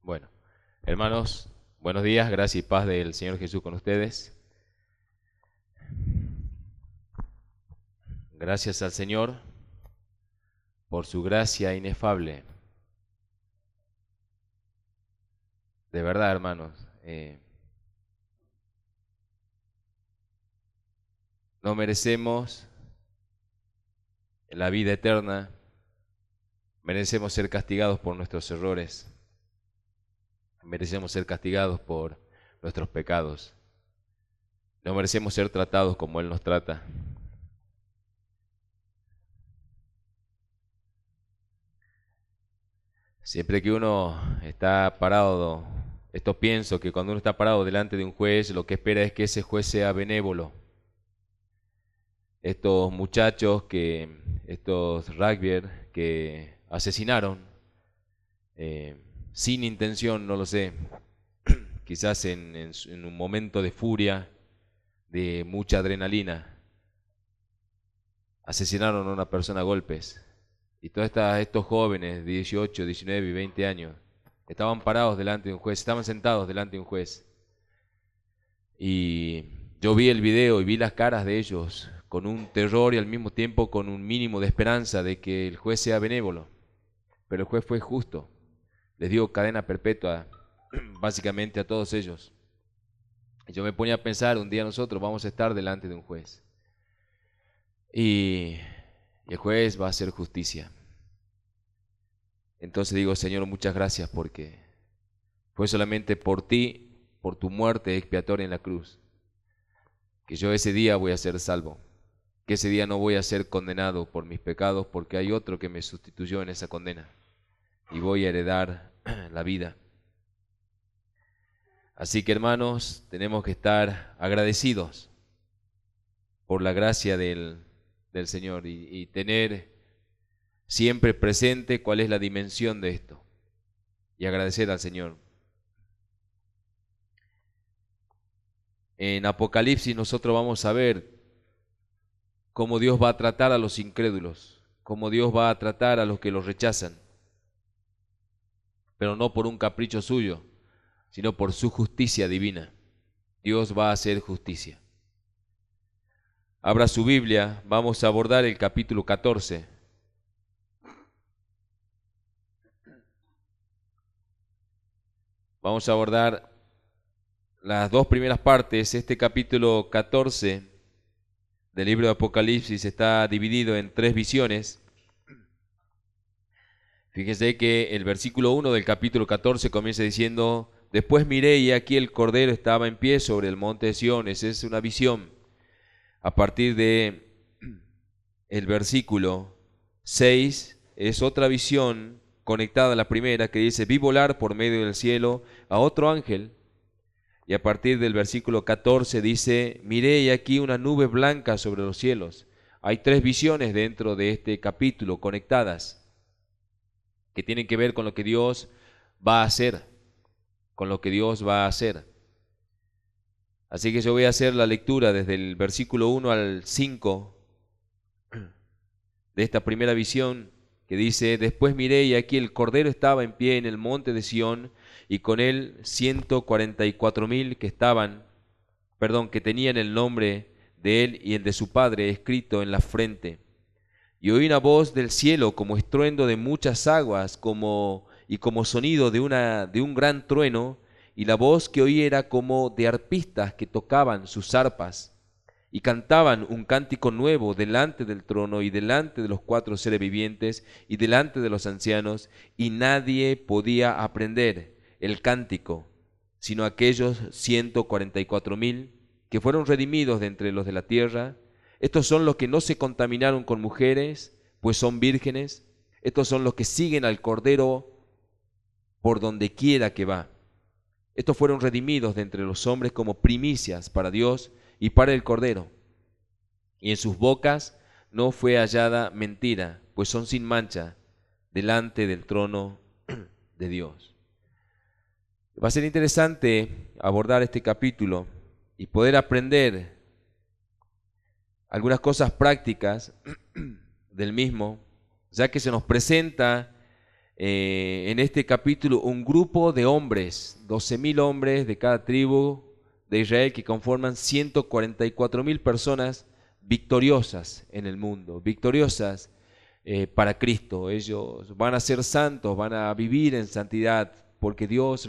Bueno, hermanos, buenos días, gracia y paz del Señor Jesús con ustedes. Gracias al Señor por su gracia inefable. De verdad, hermanos, no merecemos la vida eterna, merecemos ser castigados por nuestros errores, merecemos ser castigados por nuestros pecados, no merecemos ser tratados como Él nos trata. Siempre que uno está parado, esto pienso que cuando uno está parado delante de un juez, lo que espera es que ese juez sea benévolo. Estos muchachos estos rugbyers que asesinaron, sin intención, no lo sé, quizás en un momento de furia, de mucha adrenalina, asesinaron a una persona a golpes. Y todos estos jóvenes de 18, 19 y 20 años estaban parados delante de un juez, estaban sentados delante de un juez. Y yo vi el video y vi las caras de ellos con un terror y al mismo tiempo con un mínimo de esperanza de que el juez sea benévolo. Pero el juez fue justo, les dio cadena perpetua básicamente a todos ellos. Y yo me ponía a pensar, un día nosotros vamos a estar delante de un juez. Y el juez va a hacer justicia. Entonces digo, Señor, muchas gracias porque fue solamente por ti, por tu muerte expiatoria en la cruz, que yo ese día voy a ser salvo, que ese día no voy a ser condenado por mis pecados porque hay otro que me sustituyó en esa condena y voy a heredar la vida. Así que, hermanos, tenemos que estar agradecidos por la gracia del Señor y tener siempre presente cuál es la dimensión de esto y agradecer al Señor. En Apocalipsis nosotros vamos a ver cómo Dios va a tratar a los incrédulos, cómo Dios va a tratar a los que los rechazan, pero no por un capricho suyo, sino por su justicia divina. Dios va a hacer justicia. Abra su Biblia, vamos a abordar el capítulo 14. Vamos a abordar las dos primeras partes. Este capítulo 14 del libro de Apocalipsis está dividido en tres visiones. Fíjese que el versículo 1 del capítulo 14 comienza diciendo: después miré y aquí el Cordero estaba en pie sobre el monte de Sión. Esa es una visión. A partir de el versículo 6 es otra visión conectada a la primera que dice: vi volar por medio del cielo a otro ángel. Y a partir del versículo 14 dice: miré y aquí una nube blanca sobre los cielos. Hay tres visiones dentro de este capítulo conectadas que tienen que ver con lo que Dios va a hacer, con lo que Dios va a hacer. Así que yo voy a hacer la lectura desde el versículo 1 al 5 de esta primera visión que dice: después miré y aquí el Cordero estaba en pie en el monte de Sión y con él 144,000 que tenían el nombre de él y el de su padre escrito en la frente. Y oí una voz del cielo como estruendo de muchas aguas y como sonido de un gran trueno, y la voz que oí era como de arpistas que tocaban sus arpas y cantaban un cántico nuevo delante del trono y delante de los cuatro seres vivientes y delante de los ancianos, y nadie podía aprender el cántico, sino aquellos 144,000 que fueron redimidos de entre los de la tierra. Estos son los que no se contaminaron con mujeres, pues son vírgenes. Estos son los que siguen al Cordero por donde quiera que va. Estos fueron redimidos de entre los hombres como primicias para Dios y para el Cordero. Y en sus bocas no fue hallada mentira, pues son sin mancha delante del trono de Dios. Va a ser interesante abordar este capítulo y poder aprender algunas cosas prácticas del mismo, ya que se nos presenta en este capítulo un grupo de hombres, 12.000 hombres de cada tribu de Israel que conforman 144.000 personas victoriosas en el mundo, victoriosas para Cristo. Ellos van a ser santos, van a vivir en santidad, porque Dios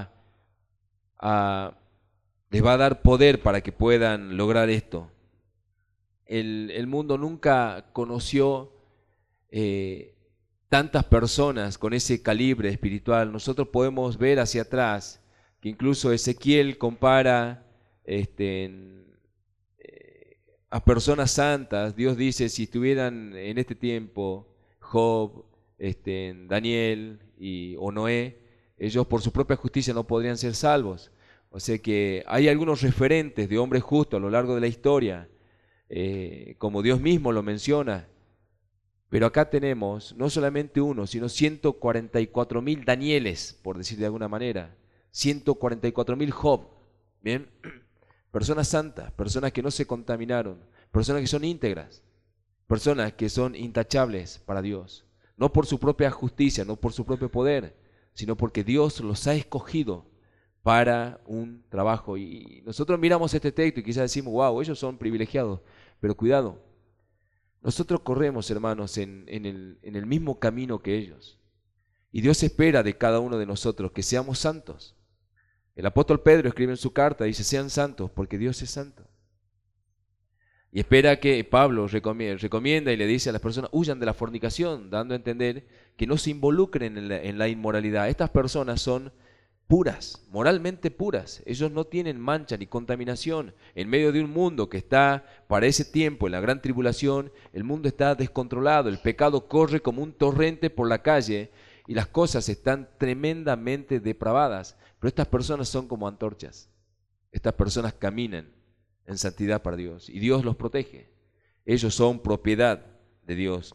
les va a dar poder para que puedan lograr esto. El mundo nunca conoció tantas personas con ese calibre espiritual. Nosotros podemos ver hacia atrás que incluso Ezequiel compara a personas santas. Dios dice, si estuvieran en este tiempo Job, Daniel o Noé, ellos por su propia justicia no podrían ser salvos. O sea que hay algunos referentes de hombres justos a lo largo de la historia, como Dios mismo lo menciona. Pero acá tenemos no solamente uno, sino 144.000 Danieles, por decir de alguna manera, 144.000 Job, ¿bien? Personas santas, personas que no se contaminaron, personas que son íntegras, personas que son intachables para Dios, no por su propia justicia, no por su propio poder, sino porque Dios los ha escogido para un trabajo. Y nosotros miramos este texto y quizás decimos, wow, ellos son privilegiados, pero cuidado, nosotros corremos, hermanos, en el mismo camino que ellos. Y Dios espera de cada uno de nosotros que seamos santos. El apóstol Pedro escribe en su carta, dice, sean santos porque Dios es santo. Y espera que Pablo recomienda y le dice a las personas, huyan de la fornicación, dando a entender que no se involucren en la inmoralidad. Estas personas son puras, moralmente puras. Ellos no tienen mancha ni contaminación. En medio de un mundo que está, para ese tiempo, en la gran tribulación, el mundo está descontrolado, el pecado corre como un torrente por la calle y las cosas están tremendamente depravadas. Pero estas personas son como antorchas. Estas personas caminan en santidad para Dios y Dios los protege. Ellos son propiedad de Dios.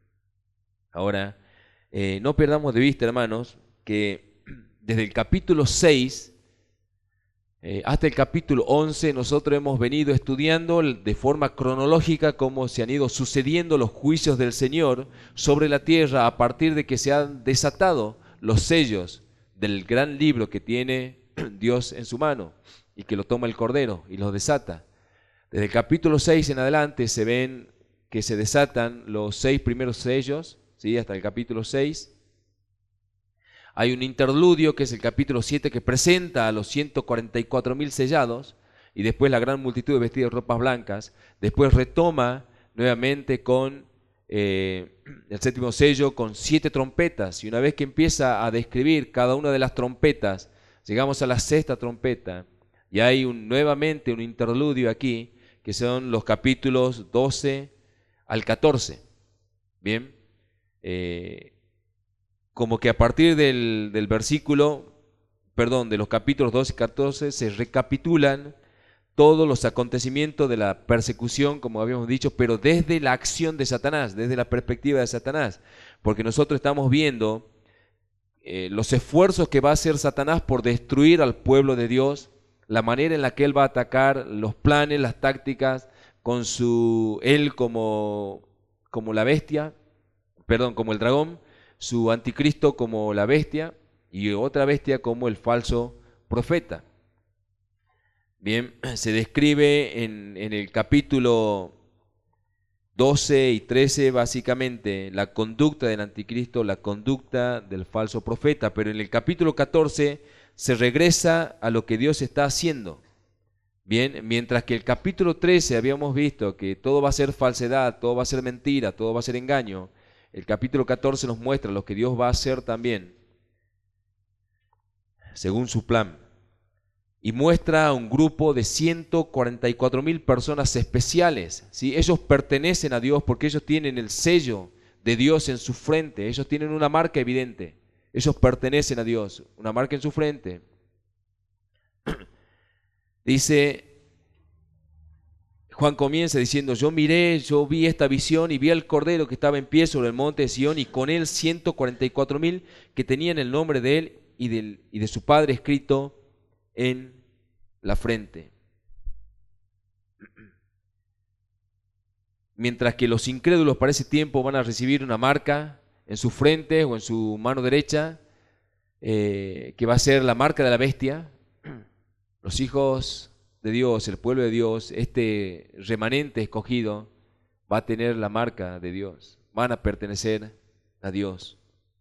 Ahora, no perdamos de vista, hermanos, que desde el capítulo 6 hasta el capítulo 11 nosotros hemos venido estudiando de forma cronológica cómo se han ido sucediendo los juicios del Señor sobre la tierra a partir de que se han desatado los sellos del gran libro que tiene Dios en su mano y que lo toma el Cordero y los desata. Desde el capítulo 6 en adelante se ven que se desatan los 6 primeros sellos, ¿sí? Hasta el capítulo 6. Hay un interludio que es el capítulo 7 que presenta a los 144.000 sellados y después la gran multitud de vestidos de ropas blancas. Después retoma nuevamente con el séptimo sello con 7 trompetas y una vez que empieza a describir cada una de las trompetas, llegamos a la 6ª trompeta y hay nuevamente un interludio aquí que son los capítulos 12 al 14. Bien, como que a partir de los capítulos 12 y 14 se recapitulan todos los acontecimientos de la persecución, como habíamos dicho, pero desde la acción de Satanás, desde la perspectiva de Satanás, porque nosotros estamos viendo los esfuerzos que va a hacer Satanás por destruir al pueblo de Dios, la manera en la que él va a atacar, los planes, las tácticas, con él como la bestia, como el dragón, su anticristo como la bestia y otra bestia como el falso profeta. Bien, se describe en el capítulo 12 y 13 básicamente la conducta del anticristo, la conducta del falso profeta, pero en el capítulo 14 se regresa a lo que Dios está haciendo. Bien, mientras que el capítulo 13 habíamos visto que todo va a ser falsedad, todo va a ser mentira, todo va a ser engaño, el capítulo 14 nos muestra lo que Dios va a hacer también, según su plan. Y muestra a un grupo de 144.000 personas especiales, ¿sí? Ellos pertenecen a Dios porque ellos tienen el sello de Dios en su frente, ellos tienen una marca evidente, ellos pertenecen a Dios, una marca en su frente. Dice, Juan comienza diciendo, yo vi esta visión y vi al Cordero que estaba en pie sobre el monte de Sión y con él 144.000 que tenían el nombre de él y de su Padre escrito en la frente. Mientras que los incrédulos para ese tiempo van a recibir una marca en su frente o en su mano derecha, que va a ser la marca de la bestia. Los hijos de Dios, el pueblo de Dios, este remanente escogido, va a tener la marca de Dios, van a pertenecer a Dios.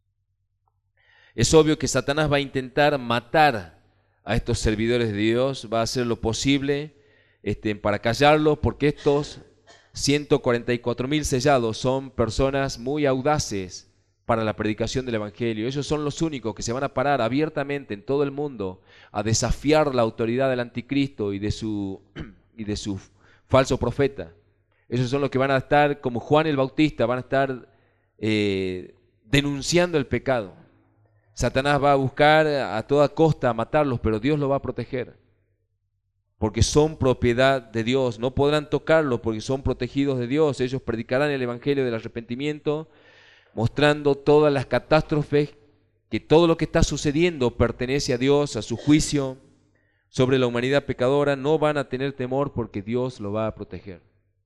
Es obvio que Satanás va a intentar matar a estos servidores de Dios, va a hacer lo posible para callarlos, porque estos 144.000 sellados son personas muy audaces para la predicación del Evangelio. Ellos son los únicos que se van a parar abiertamente en todo el mundo a desafiar la autoridad del anticristo y de su falso profeta. Ellos son los que van a estar, como Juan el Bautista, van a estar denunciando el pecado. Satanás va a buscar a toda costa matarlos, pero Dios los va a proteger, porque son propiedad de Dios. No podrán tocarlos porque son protegidos de Dios. Ellos predicarán el Evangelio del arrepentimiento, mostrando todas las catástrofes, que todo lo que está sucediendo pertenece a Dios, a su juicio sobre la humanidad pecadora. No van a tener temor porque Dios lo va a proteger.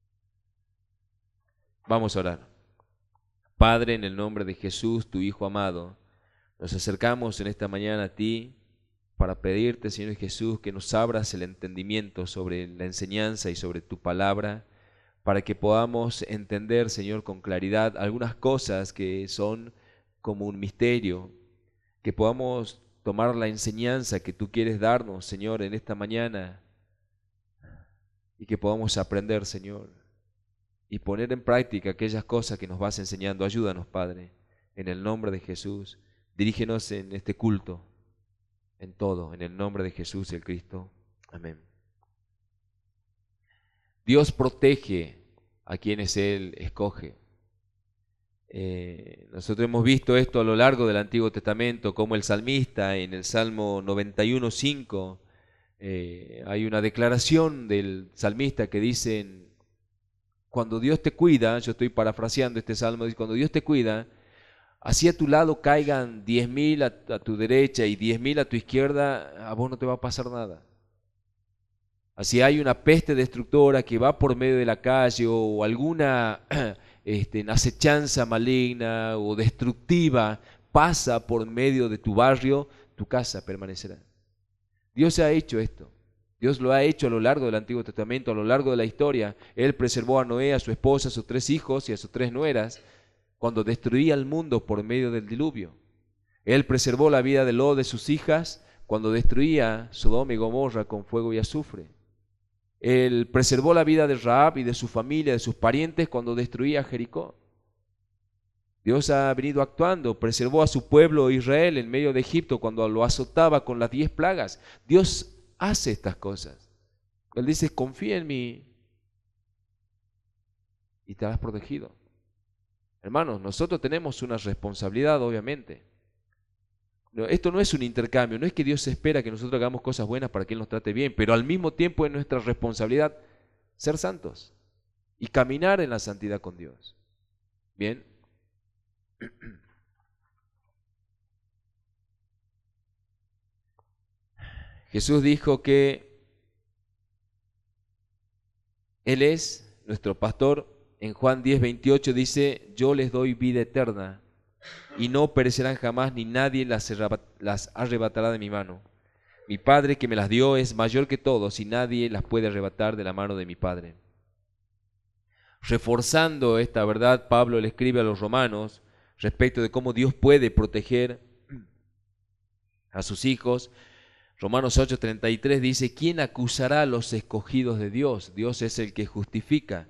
Vamos a orar. Padre, en el nombre de Jesús, tu Hijo amado, nos acercamos en esta mañana a ti para pedirte, Señor Jesús, que nos abras el entendimiento sobre la enseñanza y sobre tu palabra, para que podamos entender, Señor, con claridad algunas cosas que son como un misterio, que podamos tomar la enseñanza que tú quieres darnos, Señor, en esta mañana, y que podamos aprender, Señor, y poner en práctica aquellas cosas que nos vas enseñando. Ayúdanos, Padre, en el nombre de Jesús. Dirígenos en este culto, en todo, en el nombre de Jesús el Cristo. Amén. Dios protege a quienes Él escoge. Nosotros hemos visto esto a lo largo del Antiguo Testamento, como el salmista en el Salmo 91:5, hay una declaración del salmista que dice: cuando Dios te cuida, yo estoy parafraseando este salmo, dice: cuando Dios te cuida, así a tu lado caigan 10.000 a tu derecha y 10.000 a tu izquierda, a vos no te va a pasar nada. Así hay una peste destructora que va por medio de la calle, o alguna acechanza maligna o destructiva pasa por medio de tu barrio, tu casa permanecerá. Dios ha hecho esto. Dios lo ha hecho a lo largo del Antiguo Testamento, a lo largo de la historia. Él preservó a Noé, a su esposa, a sus 3 hijos y a sus 3 nueras cuando destruía el mundo por medio del diluvio. Él preservó la vida de Lot, de sus hijas, cuando destruía Sodoma y Gomorra con fuego y azufre. Él preservó la vida de Rahab y de su familia, de sus parientes, cuando destruía Jericó. Dios ha venido actuando, preservó a su pueblo Israel en medio de Egipto cuando lo azotaba con las 10 plagas. Dios hace estas cosas. Él dice: confía en mí y te has protegido. Hermanos, nosotros tenemos una responsabilidad, obviamente. Esto no es un intercambio, no es que Dios espera que nosotros hagamos cosas buenas para que Él nos trate bien, pero al mismo tiempo es nuestra responsabilidad ser santos y caminar en la santidad con Dios. Bien. Jesús dijo que Él es nuestro pastor. En Juan 10:28 dice: yo les doy vida eterna y no perecerán jamás, ni nadie las arrebatará de mi mano. Mi Padre que me las dio es mayor que todos y nadie las puede arrebatar de la mano de mi Padre. Reforzando esta verdad, Pablo le escribe a los romanos respecto de cómo Dios puede proteger a sus hijos. Romanos 8:33 dice: ¿quién acusará a los escogidos de Dios? Dios es el que justifica.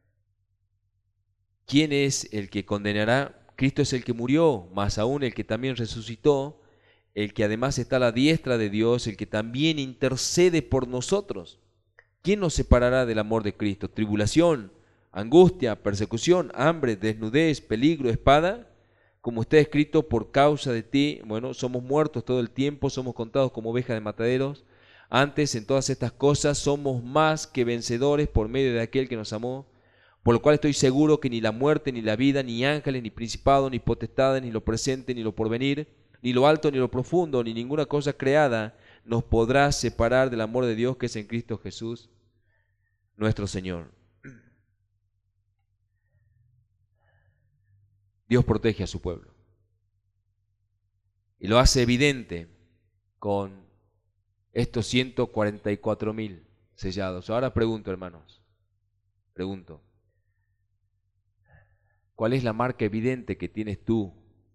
¿Quién es el que condenará? Cristo es el que murió, más aún el que también resucitó, el que además está a la diestra de Dios, el que también intercede por nosotros. ¿Quién nos separará del amor de Cristo? ¿Tribulación, angustia, persecución, hambre, desnudez, peligro, espada? Como está escrito: por causa de ti, somos muertos todo el tiempo, somos contados como ovejas de mataderos. Antes, en todas estas cosas, somos más que vencedores por medio de aquel que nos amó. Por lo cual estoy seguro que ni la muerte, ni la vida, ni ángeles, ni principados, ni potestades, ni lo presente, ni lo porvenir, ni lo alto, ni lo profundo, ni ninguna cosa creada nos podrá separar del amor de Dios que es en Cristo Jesús, nuestro Señor. Dios protege a su pueblo. Y lo hace evidente con estos 144.000 sellados. Ahora pregunto, hermanos, pregunto, ¿cuál es la marca evidente que tienes tú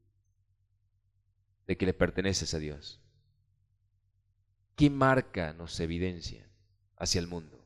de que le perteneces a Dios? ¿Qué marca nos evidencia hacia el mundo?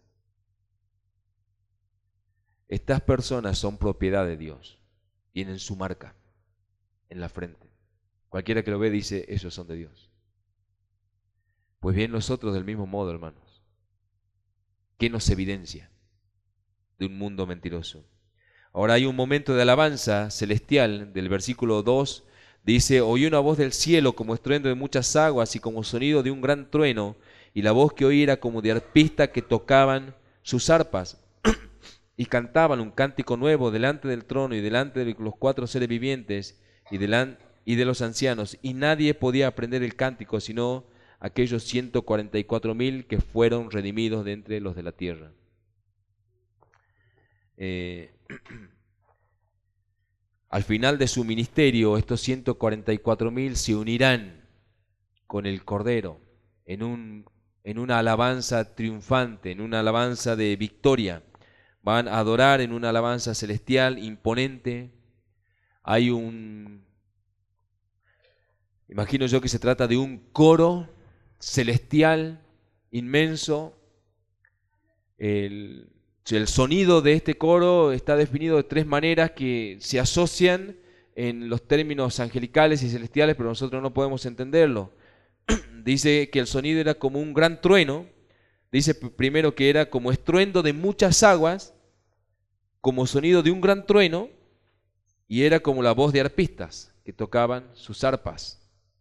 Estas personas son propiedad de Dios, tienen su marca en la frente. Cualquiera que lo ve dice, esos son de Dios. Pues bien, nosotros del mismo modo, hermanos, ¿qué nos evidencia de un mundo mentiroso? Ahora hay un momento de alabanza celestial del versículo 2, dice, oí una voz del cielo como estruendo de muchas aguas y como sonido de un gran trueno, y la voz que oí era como de arpistas que tocaban sus arpas y cantaban un cántico nuevo delante del trono y delante de los 4 seres vivientes y de los ancianos, y nadie podía aprender el cántico sino aquellos 144.000 que fueron redimidos de entre los de la tierra. Al final de su ministerio, estos 144.000 se unirán con el Cordero en una alabanza triunfante, en una alabanza de victoria. Van a adorar en una alabanza celestial imponente. Imagino yo que se trata de un coro celestial inmenso. El sonido de este coro está definido de 3 maneras que se asocian en los términos angelicales y celestiales, pero nosotros no podemos entenderlo. Dice que el sonido era como un gran trueno. Dice primero que era como estruendo de muchas aguas, como sonido de un gran trueno, y era como la voz de arpistas que tocaban sus arpas.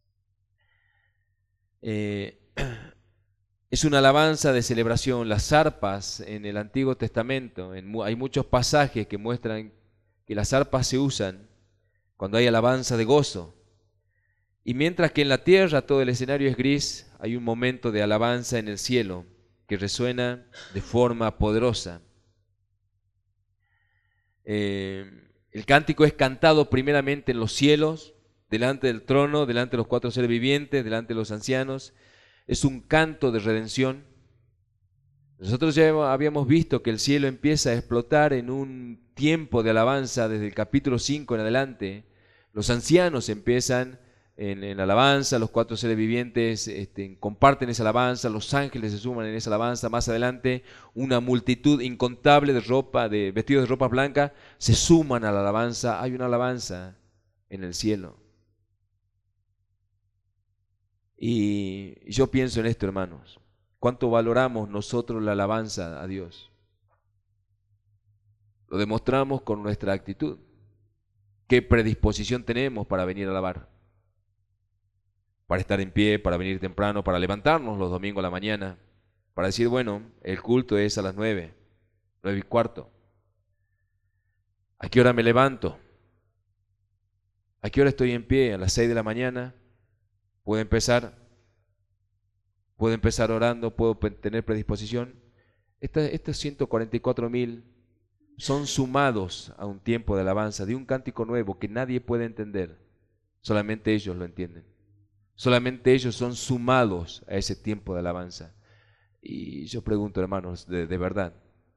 Es una alabanza de celebración. Las arpas en el Antiguo Testamento, hay muchos pasajes que muestran que las arpas se usan cuando hay alabanza de gozo. Y mientras que en la tierra todo el escenario es gris, hay un momento de alabanza en el cielo que resuena de forma poderosa. El cántico es cantado primeramente en los cielos, delante del trono, delante de los 4 seres vivientes, delante de los ancianos. Es un canto de redención. Nosotros ya habíamos visto que el cielo empieza a explotar en un tiempo de alabanza desde el capítulo 5 en adelante. Los ancianos empiezan en alabanza, los 4 seres vivientes comparten esa alabanza, los ángeles se suman en esa alabanza. Más adelante, una multitud incontable de vestidos de ropa blanca se suman a la alabanza. Hay una alabanza en el cielo. Y yo pienso en esto, hermanos. ¿Cuánto valoramos nosotros la alabanza a Dios? Lo demostramos con nuestra actitud. ¿Qué predisposición tenemos para venir a alabar? Para estar en pie, para venir temprano, para levantarnos los domingos a la mañana, para decir, bueno, el culto es a las 9, 9:15. ¿A qué hora me levanto? ¿A qué hora estoy en pie? A las 6 de la mañana. Puedo empezar orando, puedo tener predisposición. Estos 144.000 son sumados a un tiempo de alabanza, de un cántico nuevo que nadie puede entender. Solamente ellos lo entienden. Solamente ellos son sumados a ese tiempo de alabanza. Y yo pregunto, hermanos, de verdad,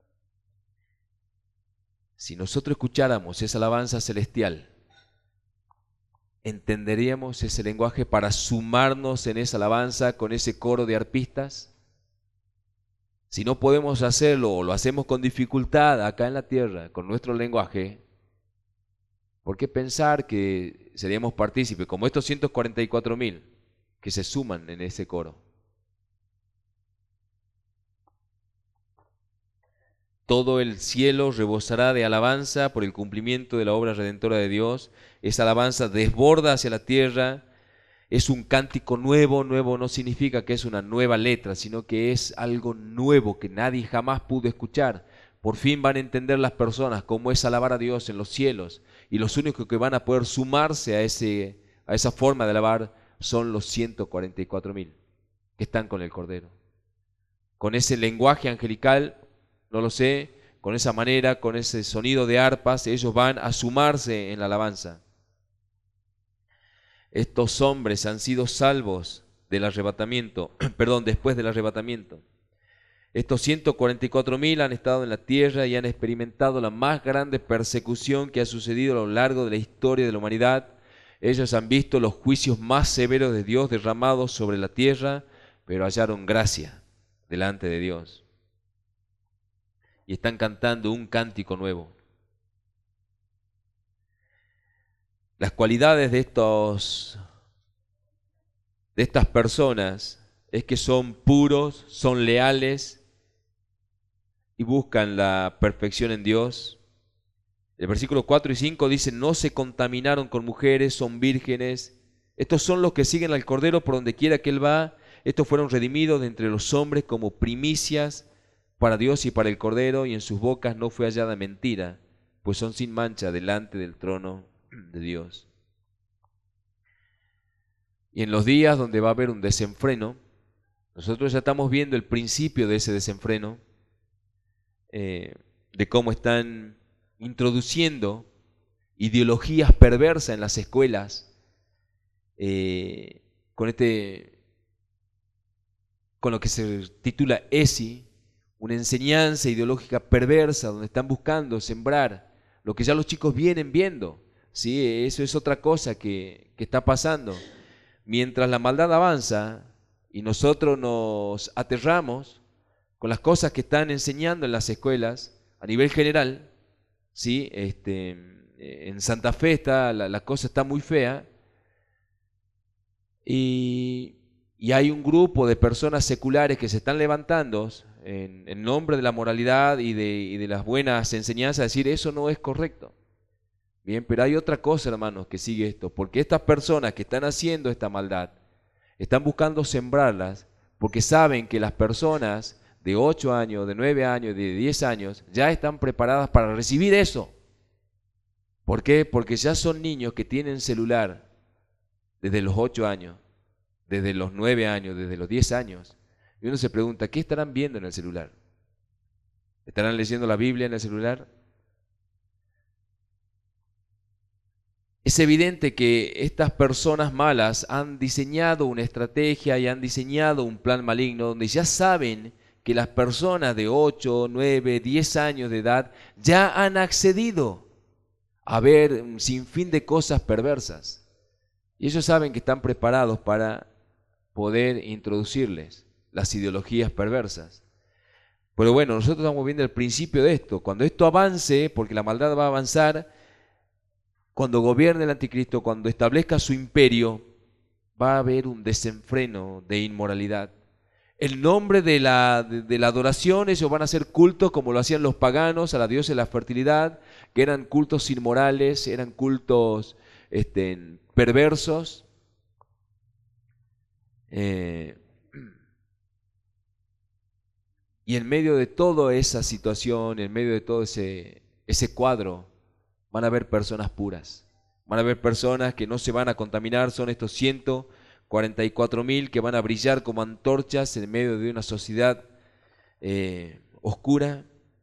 si nosotros escucháramos esa alabanza celestial, ¿entenderíamos ese lenguaje para sumarnos en esa alabanza con ese coro de arpistas? Si no podemos hacerlo o lo hacemos con dificultad acá en la tierra, con nuestro lenguaje, ¿por qué pensar que seríamos partícipes, como estos 144.000 que se suman en ese coro? Todo el cielo rebosará de alabanza por el cumplimiento de la obra redentora de Dios. Esa alabanza desborda hacia la tierra. Es un cántico nuevo. Nuevo no significa que es una nueva letra, sino que es algo nuevo que nadie jamás pudo escuchar. Por fin van a entender las personas cómo es alabar a Dios en los cielos. Y los únicos que van a poder sumarse a esa forma de alabar son los 144.000 que están con el Cordero. Con ese lenguaje angelical, no lo sé, con esa manera, con ese sonido de arpas, ellos van a sumarse en la alabanza. Estos hombres han sido salvos del arrebatamiento, perdón, después del arrebatamiento. Estos 144.000 han estado en la tierra y han experimentado la más grande persecución que ha sucedido a lo largo de la historia de la humanidad. Ellos han visto los juicios más severos de Dios derramados sobre la tierra, pero hallaron gracia delante de Dios. Y están cantando un cántico nuevo. Las cualidades de estas personas es que son puros, son leales y buscan la perfección en Dios. El versículo 4 y 5 dice, no se contaminaron con mujeres, son vírgenes. Estos son los que siguen al Cordero por donde quiera que Él va. Estos fueron redimidos de entre los hombres como primicias para Dios y para el Cordero, y en sus bocas no fue hallada mentira, pues son sin mancha delante del trono de Dios. Y en los días donde va a haber un desenfreno, nosotros ya estamos viendo el principio de ese desenfreno, de cómo están introduciendo ideologías perversas en las escuelas, con lo que se titula ESI, una enseñanza ideológica perversa, donde están buscando sembrar lo que ya los chicos vienen viendo. ¿Sí? Eso es otra cosa que está pasando. Mientras la maldad avanza y nosotros nos aterramos con las cosas que están enseñando en las escuelas a nivel general, ¿sí? En Santa Fe la cosa está muy fea, y hay un grupo de personas seculares que se están levantando en nombre de la moralidad y de las buenas enseñanzas, a decir eso no es correcto. Bien, pero hay otra cosa, hermanos, que sigue esto, porque estas personas que están haciendo esta maldad, están buscando sembrarlas, porque saben que las personas de 8 años, de 9 años, de 10 años, ya están preparadas para recibir eso. ¿Por qué? Porque ya son niños que tienen celular desde los 8 años, desde los 9 años, desde los 10 años. Y uno se pregunta, ¿qué estarán viendo en el celular? ¿Estarán leyendo la Biblia en el celular? Es evidente que estas personas malas han diseñado una estrategia y han diseñado un plan maligno donde ya saben que las personas de 8, 9, 10 años de edad ya han accedido a ver un sinfín de cosas perversas. Y ellos saben que están preparados para poder introducirles las ideologías perversas. Pero bueno, nosotros estamos viendo el principio de esto. Cuando esto avance, porque la maldad va a avanzar, cuando gobierne el anticristo, cuando establezca su imperio, va a haber un desenfreno de inmoralidad. El nombre de la adoración, ellos van a hacer cultos como lo hacían los paganos a la diosa de la fertilidad, que eran cultos inmorales, eran cultos perversos. Y en medio de toda esa situación, en medio de todo ese cuadro, van a haber personas puras, van a haber personas que no se van a contaminar, son estos 144.000 que van a brillar como antorchas en medio de una sociedad oscura.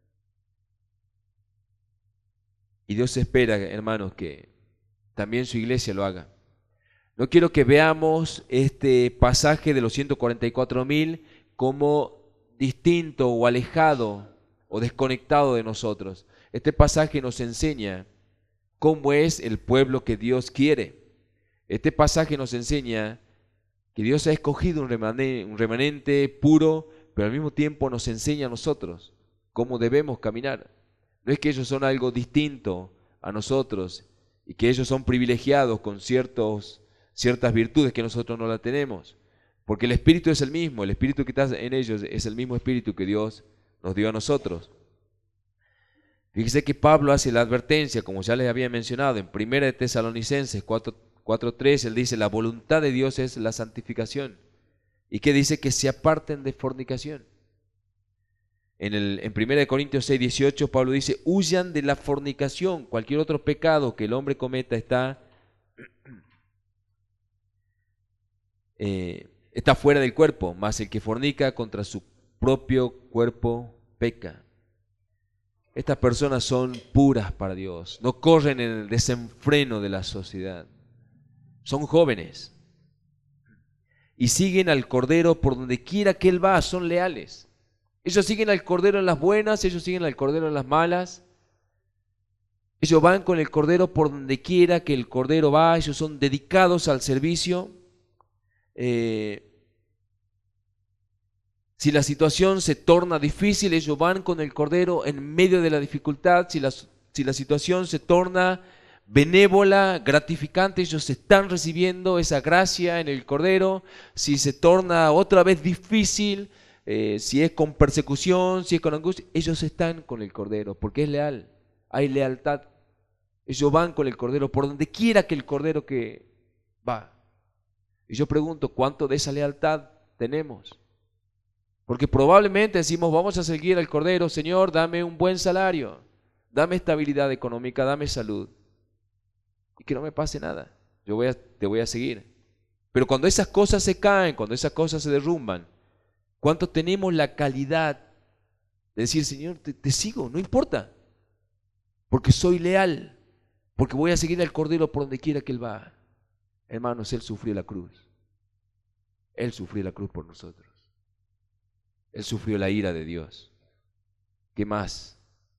Y Dios espera, hermanos, que también su iglesia lo haga. No quiero que veamos este pasaje de los 144.000 como distinto o alejado o desconectado de nosotros. Este pasaje nos enseña cómo es el pueblo que Dios quiere. Este pasaje nos enseña que Dios ha escogido un remanente puro, pero al mismo tiempo nos enseña a nosotros cómo debemos caminar. No es que ellos son algo distinto a nosotros y que ellos son privilegiados con ciertas virtudes que nosotros no la tenemos, porque el Espíritu es el mismo, el Espíritu que está en ellos es el mismo Espíritu que Dios nos dio a nosotros. Fíjese que Pablo hace la advertencia, como ya les había mencionado, en 1 de Tesalonicenses 4:3, él dice, la voluntad de Dios es la santificación. ¿Y qué dice? Que se aparten de fornicación. En 1 de Corintios 6:18, Pablo dice, huyan de la fornicación. Cualquier otro pecado que el hombre cometa está fuera del cuerpo, mas el que fornica contra su propio cuerpo peca. Estas personas son puras para Dios, no corren en el desenfreno de la sociedad, son jóvenes y siguen al Cordero por donde quiera que Él va, son leales. Ellos siguen al Cordero en las buenas, ellos siguen al Cordero en las malas. Ellos van con el Cordero por donde quiera que el Cordero va, ellos son dedicados al servicio. Si la situación se torna difícil, ellos van con el Cordero en medio de la dificultad. Si la situación se torna benévola, gratificante, ellos están recibiendo esa gracia en el Cordero. Si se torna otra vez difícil, si es con persecución, si es con angustia, ellos están con el Cordero, porque es leal, hay lealtad. Ellos van con el Cordero por donde quiera que el Cordero que va. Y yo pregunto, ¿cuánto de esa lealtad tenemos? Porque probablemente decimos, vamos a seguir al Cordero, Señor, dame un buen salario, dame estabilidad económica, dame salud. Y que no me pase nada, te voy a seguir. Pero cuando esas cosas se caen, cuando esas cosas se derrumban, ¿cuánto tenemos la calidad de decir, Señor, te sigo, no importa? Porque soy leal, porque voy a seguir al Cordero por donde quiera que Él va. Hermanos, Él sufrió la cruz. Él sufrió la cruz por nosotros. Él sufrió la ira de Dios. ¿Qué más?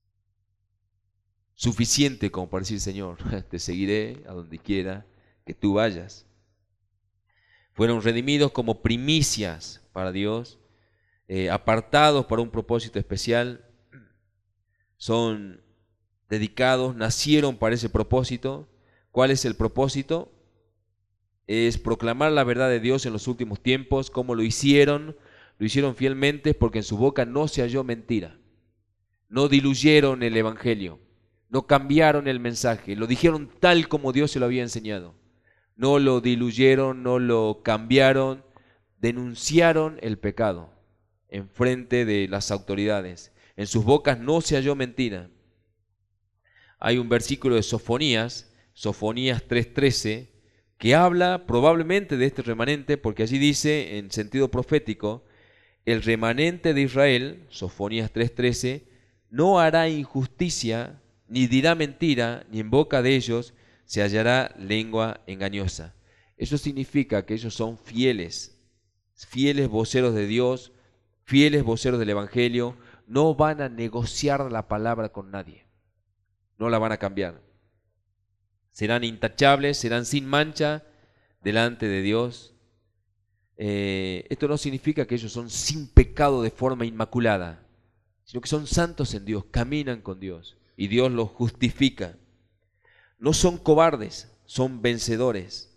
Suficiente como para decir, Señor, te seguiré a donde quiera que tú vayas. Fueron redimidos como primicias para Dios, apartados para un propósito especial. Son dedicados, nacieron para ese propósito. ¿Cuál es el propósito? Es proclamar la verdad de Dios en los últimos tiempos. ¿Cómo lo hicieron? Lo hicieron fielmente porque en su boca no se halló mentira. No diluyeron el evangelio, no cambiaron el mensaje, lo dijeron tal como Dios se lo había enseñado. No lo diluyeron, no lo cambiaron, denunciaron el pecado en frente de las autoridades. En sus bocas no se halló mentira. Hay un versículo de Sofonías 3:13, que habla probablemente de este remanente, porque allí dice en sentido profético, el remanente de Israel, Sofonías 3:13, no hará injusticia, ni dirá mentira, ni en boca de ellos se hallará lengua engañosa. Eso significa que ellos son fieles, fieles voceros de Dios, fieles voceros del Evangelio, no van a negociar la palabra con nadie, no la van a cambiar. Serán intachables, serán sin mancha delante de Dios. Esto no significa que ellos son sin pecado de forma inmaculada, sino que son santos en Dios, caminan con Dios y Dios los justifica. No son cobardes, son vencedores.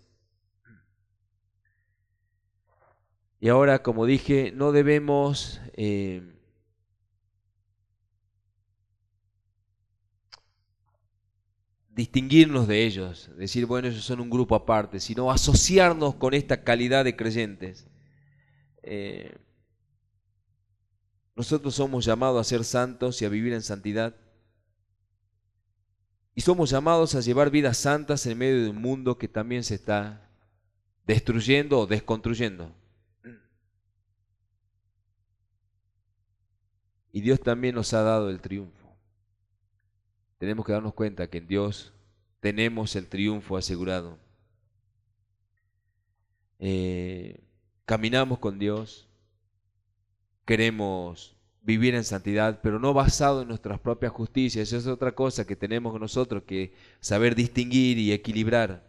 Y ahora, como dije, no debemos distinguirnos de ellos, decir, bueno, ellos son un grupo aparte, sino asociarnos con esta calidad de creyentes. Nosotros somos llamados a ser santos y a vivir en santidad. Y somos llamados a llevar vidas santas en medio de un mundo que también se está destruyendo o desconstruyendo. Y Dios también nos ha dado el triunfo. Tenemos que darnos cuenta que en Dios tenemos el triunfo asegurado. Caminamos con Dios, queremos vivir en santidad, pero no basado en nuestras propias justicias. Esa es otra cosa que tenemos nosotros que saber distinguir y equilibrar.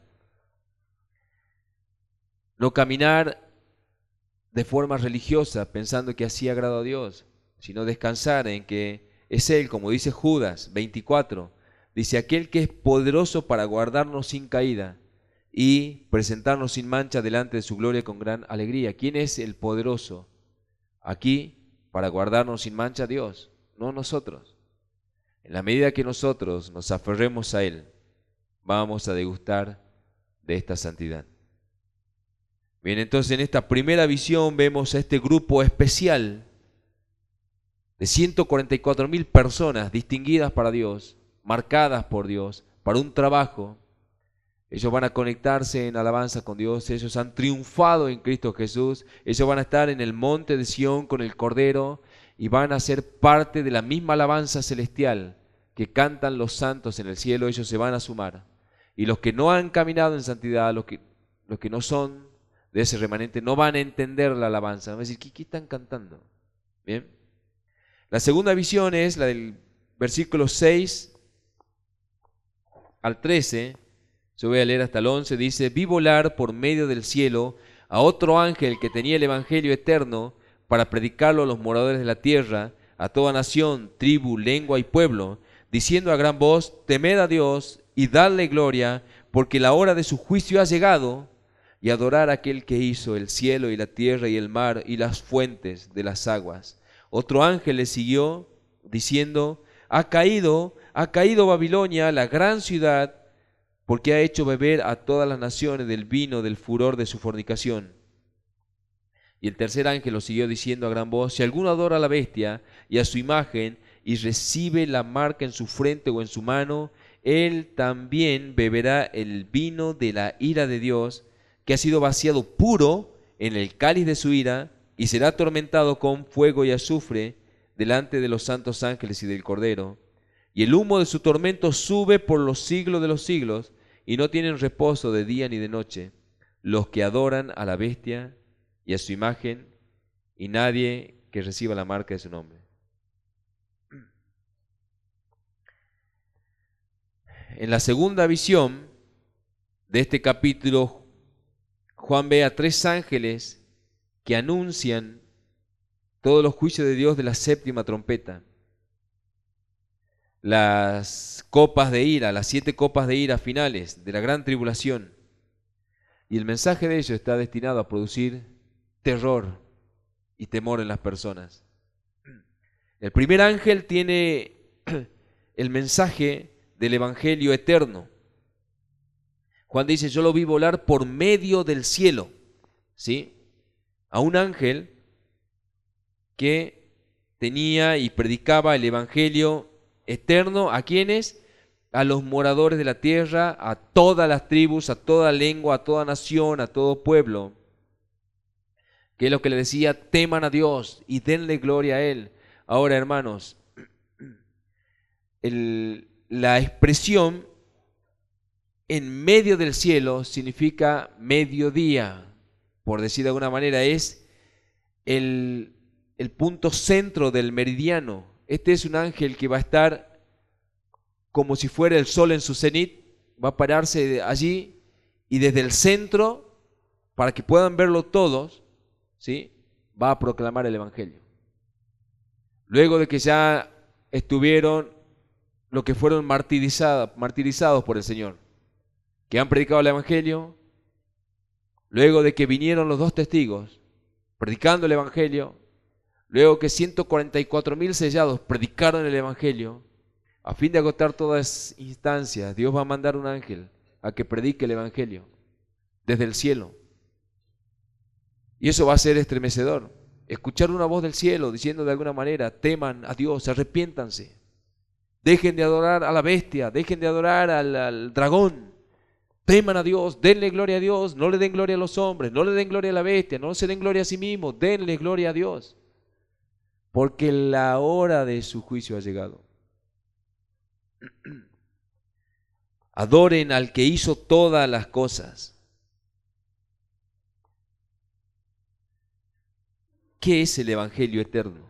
No caminar de forma religiosa pensando que así agrada a Dios, sino descansar en que es Él, como dice Judas 24, dice, aquel que es poderoso para guardarnos sin caída y presentarnos sin mancha delante de su gloria con gran alegría. ¿Quién es el poderoso aquí para guardarnos sin mancha? Dios, no nosotros. En la medida que nosotros nos aferremos a Él, vamos a degustar de esta santidad. Bien, entonces en esta primera visión vemos a este grupo especial de 144,000 personas distinguidas para Dios, marcadas por Dios, para un trabajo. Ellos van a conectarse en alabanza con Dios, ellos han triunfado en Cristo Jesús, ellos van a estar en el monte de Sión con el Cordero y van a ser parte de la misma alabanza celestial que cantan los santos en el cielo, ellos se van a sumar. Y los que no han caminado en santidad, los que los que no son de ese remanente, no van a entender la alabanza. Van a decir, ¿qué están cantando? Bien. La segunda visión es la del versículo 6 al 13. Yo voy a leer hasta el 11. Dice, vi volar por medio del cielo a otro ángel que tenía el evangelio eterno para predicarlo a los moradores de la tierra, a toda nación, tribu, lengua y pueblo, diciendo a gran voz, temed a Dios y dadle gloria, porque la hora de su juicio ha llegado, y adorar a aquel que hizo el cielo y la tierra y el mar y las fuentes de las aguas. Otro ángel le siguió, diciendo, ha caído Babilonia, la gran ciudad, porque ha hecho beber a todas las naciones del vino del furor de su fornicación. Y el tercer ángel lo siguió diciendo a gran voz, si alguno adora a la bestia y a su imagen, y recibe la marca en su frente o en su mano, él también beberá el vino de la ira de Dios, que ha sido vaciado puro en el cáliz de su ira, y será atormentado con fuego y azufre delante de los santos ángeles y del Cordero. Y el humo de su tormento sube por los siglos de los siglos, y no tienen reposo de día ni de noche, los que adoran a la bestia y a su imagen, y nadie que reciba la marca de su nombre. En la segunda visión de este capítulo, Juan ve a tres ángeles que anuncian todos los juicios de Dios de la séptima trompeta. Las copas de ira, las 7 copas de ira finales de la gran tribulación. Y el mensaje de ellos está destinado a producir terror y temor en las personas. El primer ángel tiene el mensaje del evangelio eterno. Juan dice, yo lo vi volar por medio del cielo, ¿sí? A un ángel que tenía y predicaba el evangelio eterno. ¿A quiénes? A los moradores de la tierra, a todas las tribus, a toda lengua, a toda nación, a todo pueblo. Que es lo que le decía, teman a Dios y denle gloria a Él. Ahora, hermanos, la expresión en medio del cielo significa mediodía, por decir de alguna manera, es el punto centro del meridiano. Este es un ángel que va a estar como si fuera el sol en su cenit, va a pararse allí y desde el centro, para que puedan verlo todos, ¿sí?, va a proclamar el evangelio. Luego de que ya estuvieron los que fueron martirizados por el Señor, que han predicado el evangelio, luego de que vinieron los 2 testigos predicando el evangelio, luego que 144,000 sellados predicaron el evangelio, a fin de agotar todas instancias, Dios va a mandar un ángel a que predique el evangelio desde el cielo. Y eso va a ser estremecedor. Escuchar una voz del cielo diciendo de alguna manera, teman a Dios, arrepiéntanse, dejen de adorar a la bestia, dejen de adorar al dragón, teman a Dios, denle gloria a Dios, no le den gloria a los hombres, no le den gloria a la bestia, no se den gloria a sí mismos, denle gloria a Dios, porque la hora de su juicio ha llegado. Adoren al que hizo todas las cosas. ¿Qué es el evangelio eterno?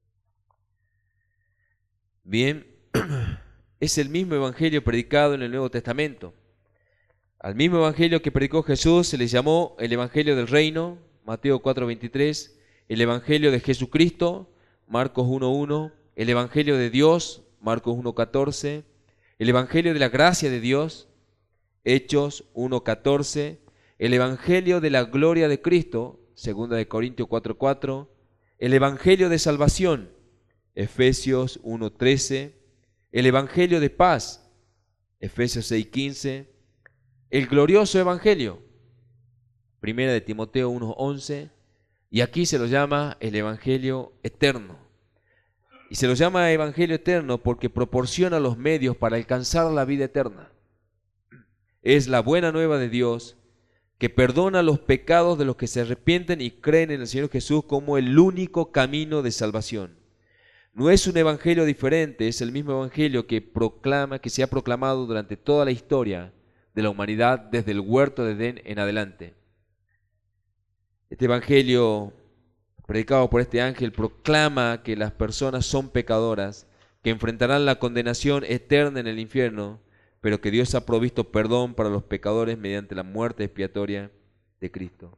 Bien, es el mismo evangelio predicado en el Nuevo Testamento. Al mismo evangelio que predicó Jesús se le llamó el evangelio del reino, Mateo 4:23, el evangelio de Jesucristo, Marcos 1:1, el evangelio de Dios, Marcos 1:14, el evangelio de la gracia de Dios, Hechos 1:14, el evangelio de la gloria de Cristo, 2 de Corintios 4:4, el evangelio de salvación, Efesios 1:13, el evangelio de paz, Efesios 6:15, el glorioso evangelio, 1 de Timoteo 1:11, y aquí se lo llama el evangelio eterno. Y se lo llama evangelio eterno porque proporciona los medios para alcanzar la vida eterna. Es la buena nueva de Dios que perdona los pecados de los que se arrepienten y creen en el Señor Jesús como el único camino de salvación. No es un evangelio diferente, es el mismo evangelio que se ha proclamado durante toda la historia de la humanidad desde el huerto de Edén en adelante. Este evangelio predicado por este ángel proclama que las personas son pecadoras, que enfrentarán la condenación eterna en el infierno, pero que Dios ha provisto perdón para los pecadores mediante la muerte expiatoria de Cristo.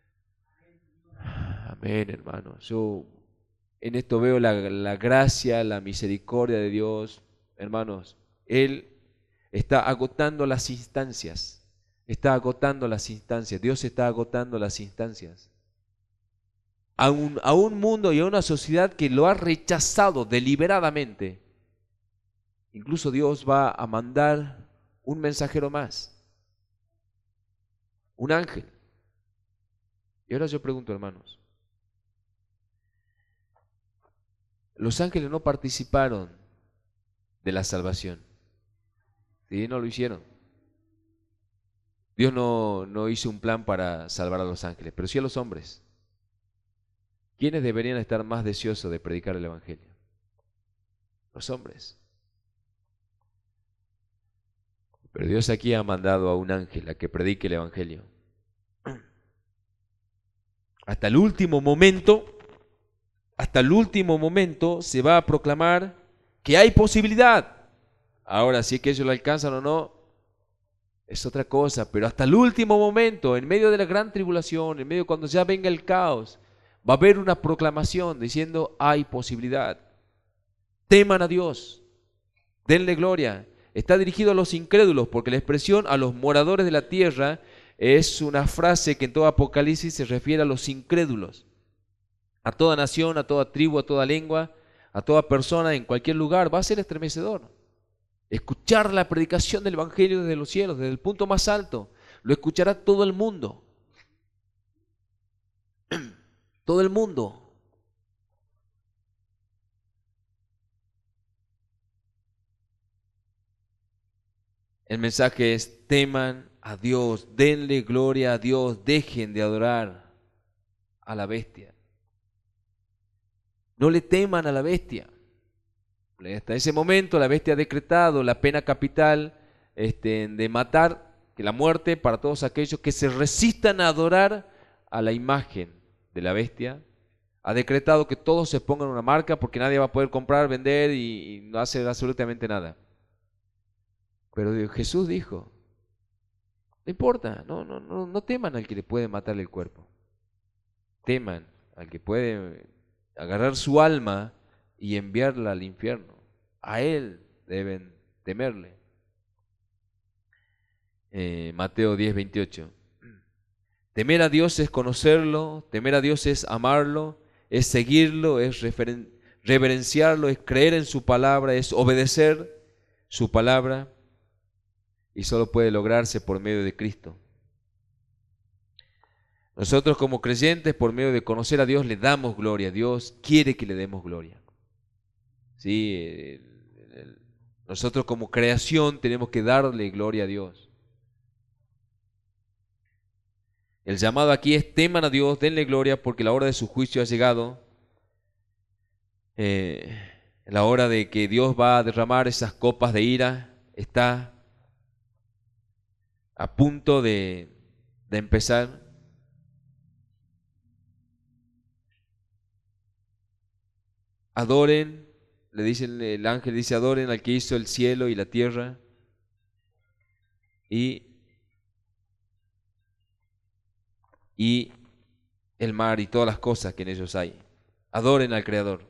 Amén, hermanos. Yo en esto veo la gracia, la misericordia de Dios. Hermanos, Él está agotando las instancias. Está agotando las instancias. Dios está agotando las instancias. A un mundo y a una sociedad que lo ha rechazado deliberadamente. Incluso Dios va a mandar un mensajero más. Un ángel. Y ahora yo pregunto, hermanos, los ángeles no participaron de la salvación. ¿Sí? No lo hicieron. Dios no hizo un plan para salvar a los ángeles, pero sí a los hombres. ¿Quiénes deberían estar más deseosos de predicar el evangelio? Los hombres. Pero Dios aquí ha mandado a un ángel a que predique el evangelio. Hasta el último momento se va a proclamar que hay posibilidad. Ahora, si es que ellos lo alcanzan o no, es otra cosa, pero hasta el último momento, en medio de la gran tribulación, en medio cuando ya venga el caos, va a haber una proclamación diciendo hay posibilidad. Teman a Dios, denle gloria. Está dirigido a los incrédulos, porque la expresión a los moradores de la tierra es una frase que en todo Apocalipsis se refiere a los incrédulos. A toda nación, a toda tribu, a toda lengua, a toda persona, en cualquier lugar, va a ser estremecedor. Escuchar la predicación del evangelio desde los cielos, desde el punto más alto, lo escuchará todo el mundo. Todo el mundo. El mensaje es: teman a Dios, denle gloria a Dios, dejen de adorar a la bestia. No le teman a la bestia. Hasta ese momento la bestia ha decretado la pena capital de matar, que la muerte para todos aquellos que se resistan a adorar a la imagen de la bestia. Ha decretado que todos se pongan una marca porque nadie va a poder comprar, vender y no hacer absolutamente nada. Pero Jesús dijo, no importa, no teman al que le puede matar el cuerpo. Teman al que puede agarrar su alma y enviarla al infierno. A Él deben temerle. Mateo 10:28. Temer a Dios es conocerlo, temer a Dios es amarlo, es seguirlo, es reverenciarlo, es creer en su palabra, es obedecer su palabra, y solo puede lograrse por medio de Cristo. Nosotros como creyentes, por medio de conocer a Dios, le damos gloria. Dios quiere que le demos gloria. ¿Sí? Nosotros como creación tenemos que darle gloria a Dios. El llamado aquí es: teman a Dios, denle gloria, porque la hora de su juicio ha llegado. La hora de que Dios va a derramar esas copas de ira está a punto de empezar. Adoren, le dice el ángel, dice: adoren al que hizo el cielo y la tierra y el mar y todas las cosas que en ellos hay. Adoren al Creador.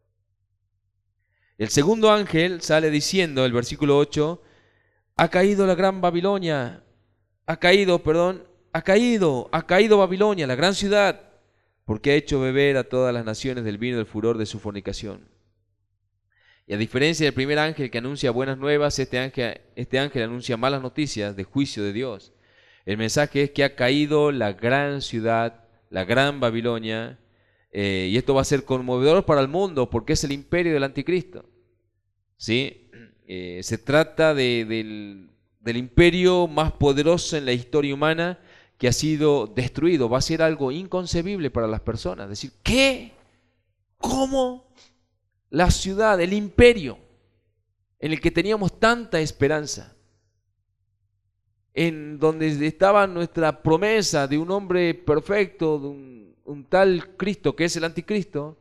El segundo ángel sale diciendo, el versículo 8, ha caído la gran Babilonia, ha caído Babilonia, la gran ciudad, porque ha hecho beber a todas las naciones del vino del furor de su fornicación. Y a diferencia del primer ángel que anuncia buenas nuevas, este ángel anuncia malas noticias de juicio de Dios. El mensaje es que ha caído la gran ciudad, la gran Babilonia, y esto va a ser conmovedor para el mundo porque es el imperio del anticristo. ¿Sí? Se trata del imperio más poderoso en la historia humana que ha sido destruido. Va a ser algo inconcebible para las personas. Decir, ¿qué? ¿Cómo? La ciudad, el imperio en el que teníamos tanta esperanza, en donde estaba nuestra promesa de un hombre perfecto, de un tal Cristo que es el anticristo,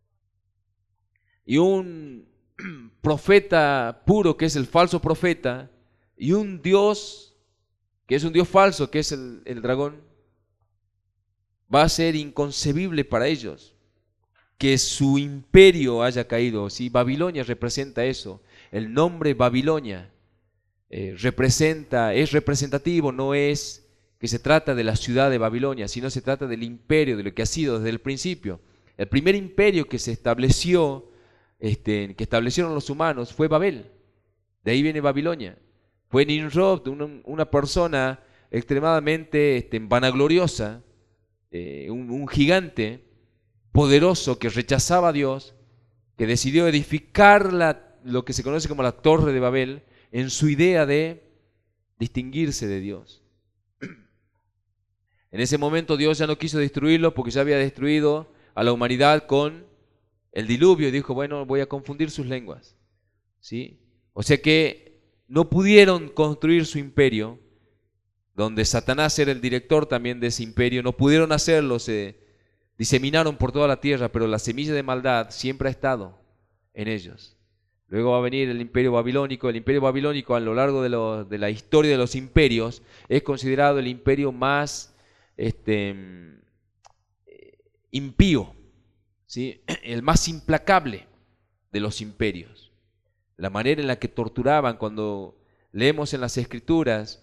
y un profeta puro que es el falso profeta, y un Dios que es un Dios falso que es el dragón, va a ser inconcebible para ellos que su imperio haya caído. Sí, Babilonia representa eso. El nombre Babilonia es representativo, no es que se trata de la ciudad de Babilonia, sino se trata del imperio, de lo que ha sido desde el principio. El primer imperio que se estableció, que establecieron los humanos, fue Babel. De ahí viene Babilonia. Fue Nimrod, una persona extremadamente vanagloriosa, un gigante poderoso que rechazaba a Dios, que decidió edificar lo que se conoce como la Torre de Babel en su idea de distinguirse de Dios. En ese momento Dios ya no quiso destruirlo porque ya había destruido a la humanidad con el diluvio y dijo, bueno, voy a confundir sus lenguas. ¿Sí? O sea que no pudieron construir su imperio, donde Satanás era el director también de ese imperio, no pudieron hacerlo, se diseminaron por toda la tierra, pero la semilla de maldad siempre ha estado en ellos. Luego va a venir el imperio babilónico. El imperio babilónico a lo largo de la historia de los imperios es considerado el imperio más impío, ¿sí? El más implacable de los imperios. La manera en la que torturaban, cuando leemos en las escrituras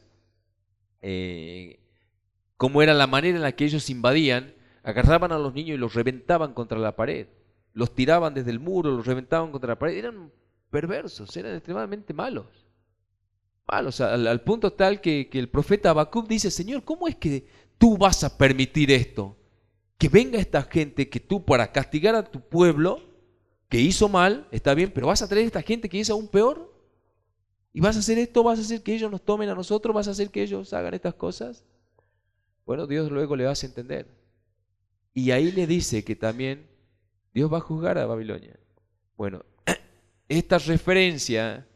cómo era la manera en la que ellos invadían, agarraban a los niños y los reventaban contra la pared, los tiraban desde el muro, los reventaban contra la pared, eran perversos, eran extremadamente malos, al punto tal que el profeta Habacuc dice, Señor, ¿cómo es que tú vas a permitir esto? Que venga esta gente, que tú para castigar a tu pueblo, que hizo mal, está bien, pero vas a traer a esta gente que hizo aún peor, y vas a hacer esto, vas a hacer que ellos nos tomen a nosotros, vas a hacer que ellos hagan estas cosas. Bueno, Dios luego le hace entender. Y ahí le dice que también Dios va a juzgar a Babilonia. Bueno, esta referencia,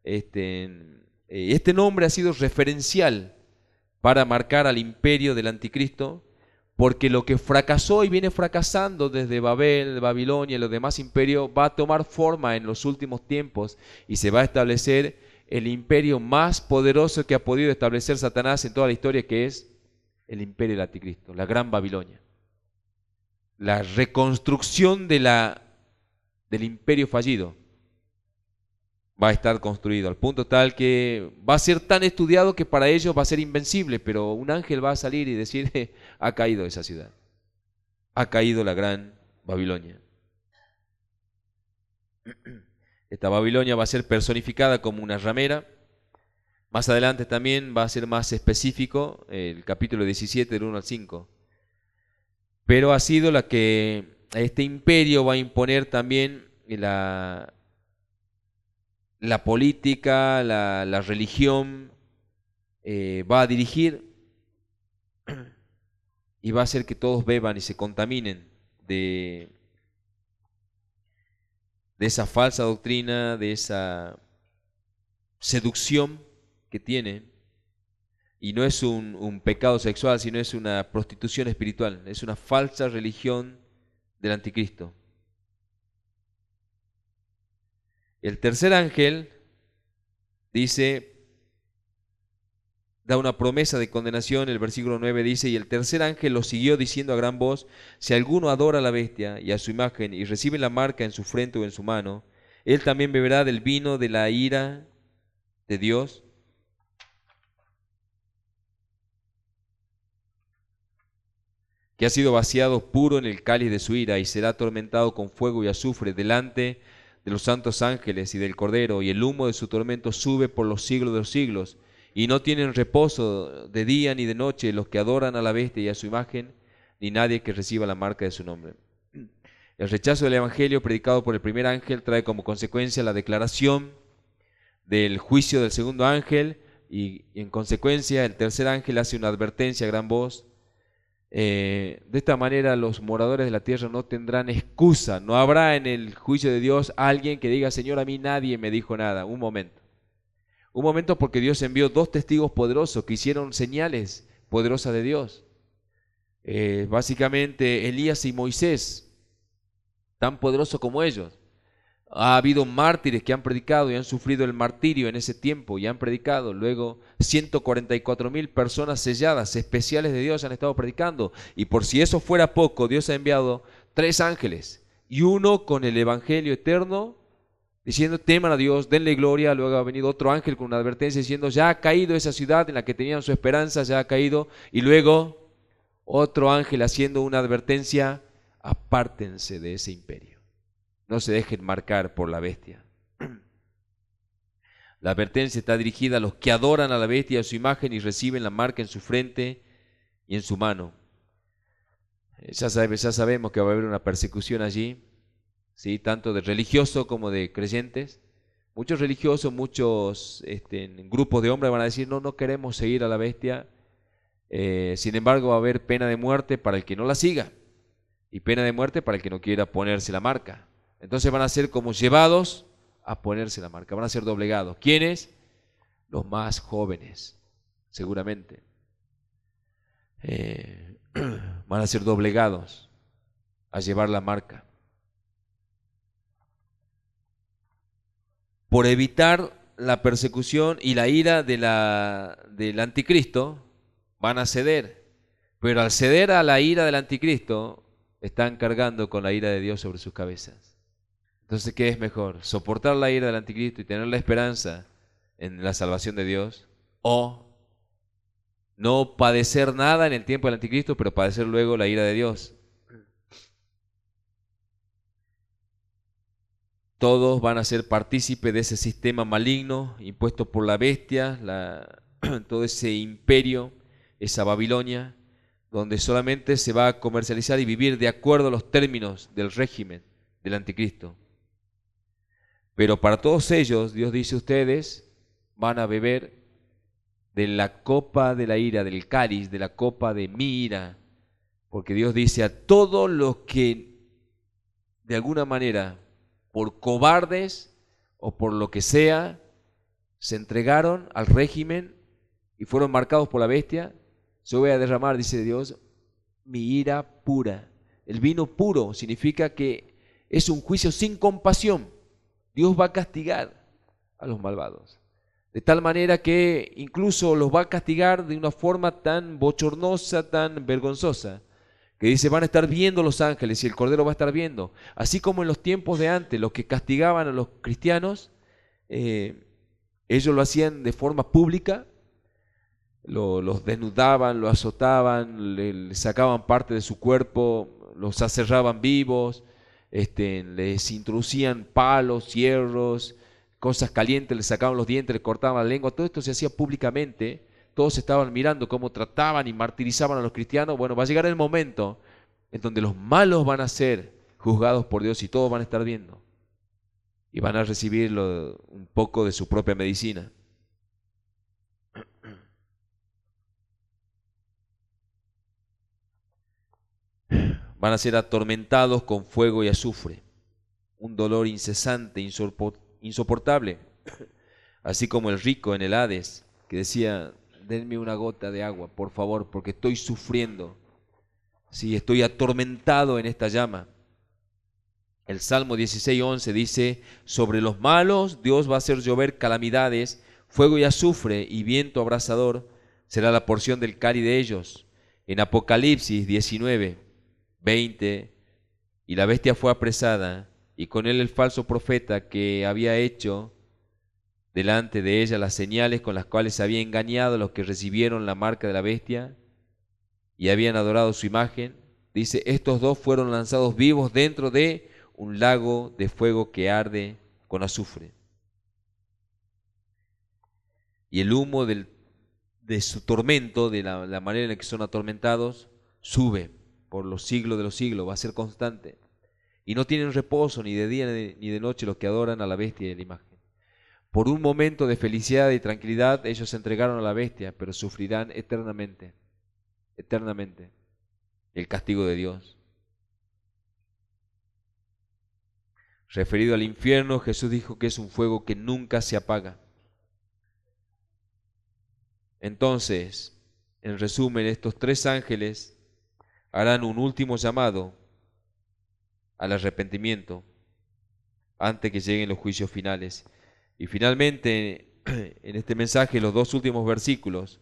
este nombre ha sido referencial para marcar al imperio del anticristo, porque lo que fracasó y viene fracasando desde Babel, Babilonia y los demás imperios va a tomar forma en los últimos tiempos y se va a establecer el imperio más poderoso que ha podido establecer Satanás en toda la historia, que es el imperio del anticristo, la gran Babilonia. La reconstrucción del imperio fallido va a estar construido al punto tal que va a ser tan estudiado que para ellos va a ser invencible, pero un ángel va a salir y decir, ha caído esa ciudad, ha caído la gran Babilonia. Esta Babilonia va a ser personificada como una ramera. Más adelante también va a ser más específico, el capítulo 17 del 1 al 5. Pero ha sido la que este imperio va a imponer también la política, la religión, va a dirigir y va a hacer que todos beban y se contaminen de esa falsa doctrina, de esa seducción que tiene. Y no es un pecado sexual, sino es una prostitución espiritual, es una falsa religión del anticristo. El tercer ángel dice, da una promesa de condenación. El versículo 9 dice, y el tercer ángel lo siguió diciendo a gran voz, si alguno adora a la bestia y a su imagen y recibe la marca en su frente o en su mano, él también beberá del vino de la ira de Dios, que ha sido vaciado puro en el cáliz de su ira, y será atormentado con fuego y azufre delante de los santos ángeles y del Cordero, y el humo de su tormento sube por los siglos de los siglos, y no tienen reposo de día ni de noche los que adoran a la bestia y a su imagen, ni nadie que reciba la marca de su nombre. El rechazo del evangelio predicado por el primer ángel trae como consecuencia la declaración del juicio del segundo ángel, y en consecuencia el tercer ángel hace una advertencia a gran voz. De esta manera los moradores de la tierra no tendrán excusa, no habrá en el juicio de Dios alguien que diga, Señor, a mí nadie me dijo nada. Un momento, Un momento porque Dios envió dos testigos poderosos que hicieron señales poderosas de Dios. Básicamente Elías y Moisés, tan poderosos como ellos. Ha habido mártires que han predicado y han sufrido el martirio en ese tiempo y han predicado. Luego 144,000 personas selladas, especiales de Dios, han estado predicando. Y por si eso fuera poco, Dios ha enviado 3 ángeles y uno con el evangelio eterno, diciendo teman a Dios, denle gloria. Luego ha venido otro ángel con una advertencia diciendo ya ha caído esa ciudad en la que tenían su esperanza, ya ha caído. Y luego otro ángel haciendo una advertencia, apártense de ese imperio. No se dejen marcar por la bestia. La advertencia está dirigida a los que adoran a la bestia y a su imagen y reciben la marca en su frente y en su mano. Ya sabemos que va a haber una persecución allí, ¿sí? Tanto de religiosos como de creyentes. Muchos religiosos, muchos grupos de hombres van a decir, no queremos seguir a la bestia. Sin embargo, va a haber pena de muerte para el que no la siga y pena de muerte para el que no quiera ponerse la marca. Entonces van a ser como llevados a ponerse la marca, van a ser doblegados. ¿Quiénes? Los más jóvenes, seguramente. Van a ser doblegados a llevar la marca. Por evitar la persecución y la ira del anticristo, van a ceder. Pero al ceder a la ira del anticristo, están cargando con la ira de Dios sobre sus cabezas. Entonces, ¿qué es mejor? ¿Soportar la ira del anticristo y tener la esperanza en la salvación de Dios? ¿O no padecer nada en el tiempo del anticristo, pero padecer luego la ira de Dios? Todos van a ser partícipes de ese sistema maligno impuesto por la bestia, todo ese imperio, esa Babilonia, donde solamente se va a comercializar y vivir de acuerdo a los términos del régimen del anticristo. Pero para todos ellos, Dios dice, ustedes van a beber de la copa de la ira, del cáliz, de la copa de mi ira. Porque Dios dice a todos los que de alguna manera, por cobardes o por lo que sea, se entregaron al régimen y fueron marcados por la bestia, yo voy a derramar, dice Dios, mi ira pura. El vino puro significa que es un juicio sin compasión. Dios va a castigar a los malvados, de tal manera que incluso los va a castigar de una forma tan bochornosa, tan vergonzosa, que dice, van a estar viendo los ángeles y el Cordero va a estar viendo. Así como en los tiempos de antes, los que castigaban a los cristianos, ellos lo hacían de forma pública, los desnudaban, los azotaban, les sacaban parte de su cuerpo, los aserraban vivos, les introducían palos, hierros, cosas calientes, les sacaban los dientes, les cortaban la lengua. Todo esto se hacía públicamente. Todos estaban mirando cómo trataban y martirizaban a los cristianos. Bueno, va a llegar el momento en donde los malos van a ser juzgados por Dios y todos van a estar viendo y van a recibir un poco de su propia medicina. Van a ser atormentados con fuego y azufre, un dolor incesante, insoportable, así como el rico en el Hades, que decía, denme una gota de agua, por favor, porque estoy sufriendo, sí, estoy atormentado en esta llama. El Salmo 16:11 dice, sobre los malos Dios va a hacer llover calamidades, fuego y azufre y viento abrasador será la porción del cáliz de ellos. En Apocalipsis 19:20, y la bestia fue apresada, y con él el falso profeta que había hecho delante de ella las señales con las cuales había engañado a los que recibieron la marca de la bestia y habían adorado su imagen. Dice, estos dos fueron lanzados vivos dentro de un lago de fuego que arde con azufre. Y el humo de su tormento, de la manera en la que son atormentados, sube por los siglos de los siglos, va a ser constante. Y no tienen reposo ni de día ni de noche los que adoran a la bestia y a la imagen. Por un momento de felicidad y tranquilidad ellos se entregaron a la bestia, pero sufrirán eternamente, eternamente, el castigo de Dios. Referido al infierno, Jesús dijo que es un fuego que nunca se apaga. Entonces, en resumen, estos tres ángeles harán un último llamado al arrepentimiento antes que lleguen los juicios finales. Y finalmente, en este mensaje, los dos últimos versículos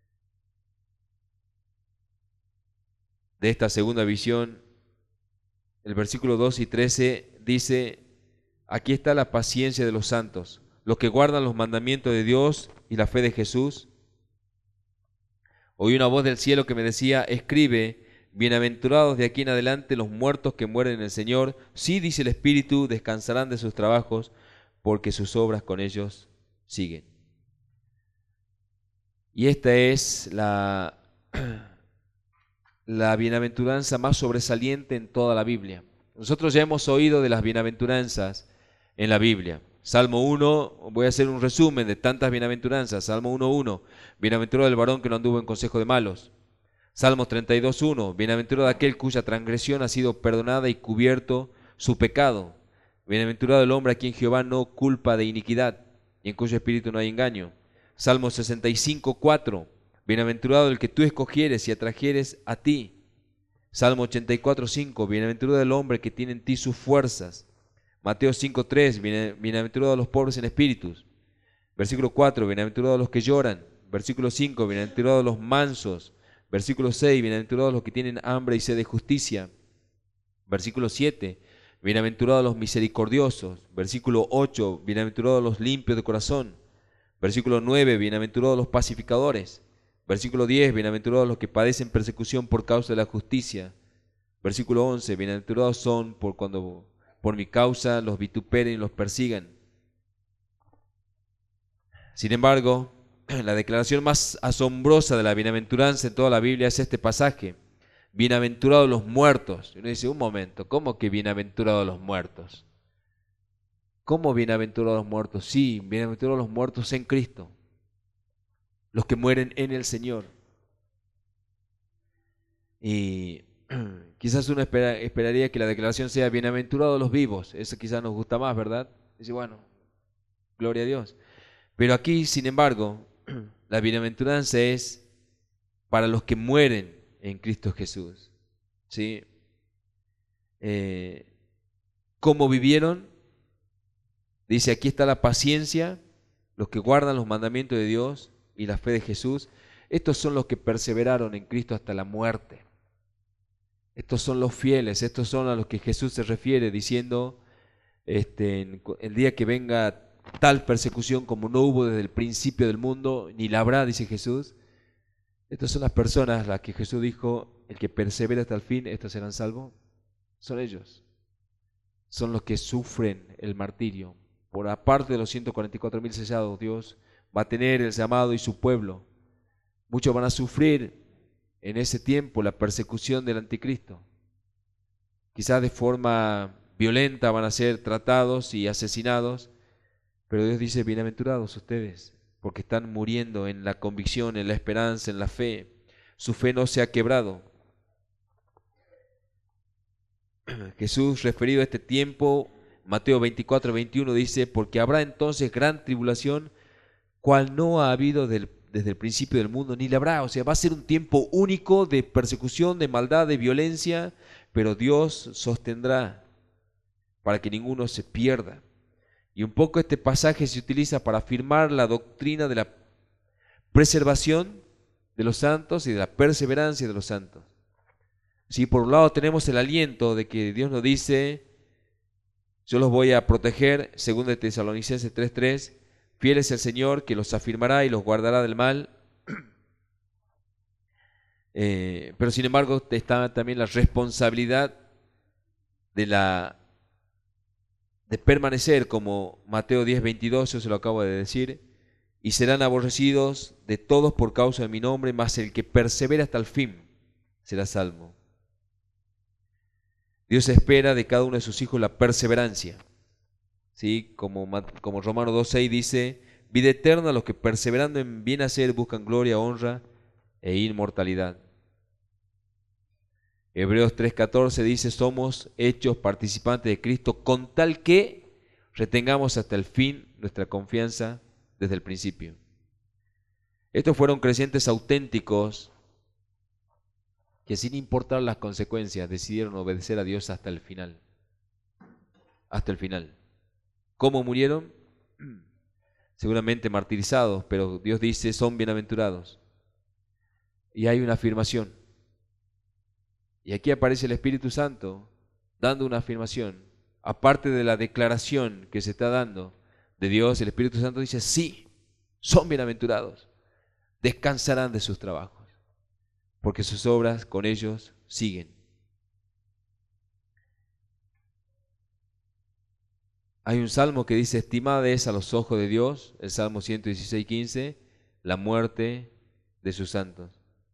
de esta segunda visión, el versículo 2 y 13 dice: aquí está la paciencia de los santos, los que guardan los mandamientos de Dios y la fe de Jesús. Oí una voz del cielo que me decía: escribe, bienaventurados de aquí en adelante los muertos que mueren en el Señor. Sí, dice el Espíritu, descansarán de sus trabajos, porque sus obras con ellos siguen. Y esta es la bienaventuranza más sobresaliente en toda la Biblia. Nosotros ya hemos oído de las bienaventuranzas en la Biblia. Salmo 1, voy a hacer un resumen de tantas bienaventuranzas. Salmo 1:1, bienaventurado el varón que no anduvo en consejo de malos. Salmo 32:1, bienaventurado aquel cuya transgresión ha sido perdonada y cubierto su pecado. Bienaventurado el hombre a quien Jehová no culpa de iniquidad y en cuyo espíritu no hay engaño. Salmo 65:4, bienaventurado el que tú escogieres y atrajeres a ti. Salmo 84:5, bienaventurado el hombre que tiene en ti sus fuerzas. Mateo 5:3, bienaventurados los pobres en espíritus. Versículo 4, bienaventurados los que lloran. Versículo 5, bienaventurados los mansos. Versículo 6, bienaventurados los que tienen hambre y sed de justicia. Versículo 7, bienaventurados los misericordiosos. Versículo 8, bienaventurados los limpios de corazón. Versículo 9, bienaventurados los pacificadores. Versículo 10, bienaventurados los que padecen persecución por causa de la justicia. Versículo 11, bienaventurados son cuando por mi causa los vituperen y los persigan. Sin embargo, la declaración más asombrosa de la bienaventuranza en toda la Biblia es este pasaje: bienaventurados los muertos. Y uno dice, un momento, ¿cómo que bienaventurados los muertos? ¿Cómo bienaventurados los muertos? Sí, bienaventurados los muertos en Cristo, los que mueren en el Señor. Y quizás uno esperaría que la declaración sea bienaventurados los vivos. Eso quizás nos gusta más, ¿verdad? Dice, bueno, gloria a Dios. Pero aquí, sin embargo, la bienaventuranza es para los que mueren en Cristo Jesús. ¿Sí? ¿Cómo vivieron? Dice, aquí está la paciencia, los que guardan los mandamientos de Dios y la fe de Jesús. Estos son los que perseveraron en Cristo hasta la muerte. Estos son los fieles, estos son a los que Jesús se refiere diciendo, el día que venga tal persecución como no hubo desde el principio del mundo, ni la habrá, dice Jesús. Estas son las personas a las que Jesús dijo, el que persevera hasta el fin, estos serán salvos. Son ellos. Son los que sufren el martirio. Por aparte de los 144.000 sellados, Dios va a tener el llamado y su pueblo. Muchos van a sufrir en ese tiempo la persecución del anticristo. Quizás de forma violenta van a ser tratados y asesinados, pero Dios dice, bienaventurados ustedes, porque están muriendo en la convicción, en la esperanza, en la fe. Su fe no se ha quebrado. Jesús, referido a este tiempo, Mateo 24:21 dice, porque habrá entonces gran tribulación, cual no ha habido desde el principio del mundo, ni la habrá. O sea, va a ser un tiempo único de persecución, de maldad, de violencia, pero Dios sostendrá para que ninguno se pierda. Y un poco este pasaje se utiliza para afirmar la doctrina de la preservación de los santos y de la perseverancia de los santos. Si por un lado tenemos el aliento de que Dios nos dice, yo los voy a proteger, según de Tesalonicenses 3:3, fiel es el Señor que los afirmará y los guardará del mal. Pero sin embargo está también la responsabilidad de permanecer, como Mateo 10:22, yo se lo acabo de decir, y serán aborrecidos de todos por causa de mi nombre, mas el que persevera hasta el fin será salvo. Dios espera de cada uno de sus hijos la perseverancia. ¿Sí? Como Romanos 2:6 dice, vida eterna a los que perseverando en bien hacer buscan gloria, honra e inmortalidad. Hebreos 3:14 dice, somos hechos participantes de Cristo con tal que retengamos hasta el fin nuestra confianza desde el principio. Estos fueron creyentes auténticos que sin importar las consecuencias decidieron obedecer a Dios hasta el final. Hasta el final. ¿Cómo murieron? Seguramente martirizados, pero Dios dice, son bienaventurados. Y hay una afirmación. Y aquí aparece el Espíritu Santo dando una afirmación. Aparte de la declaración que se está dando de Dios, el Espíritu Santo dice, sí, son bienaventurados. Descansarán de sus trabajos, porque sus obras con ellos siguen. Hay un salmo que dice, estimada es a los ojos de Dios, el Salmo 116:15, la muerte de sus santos.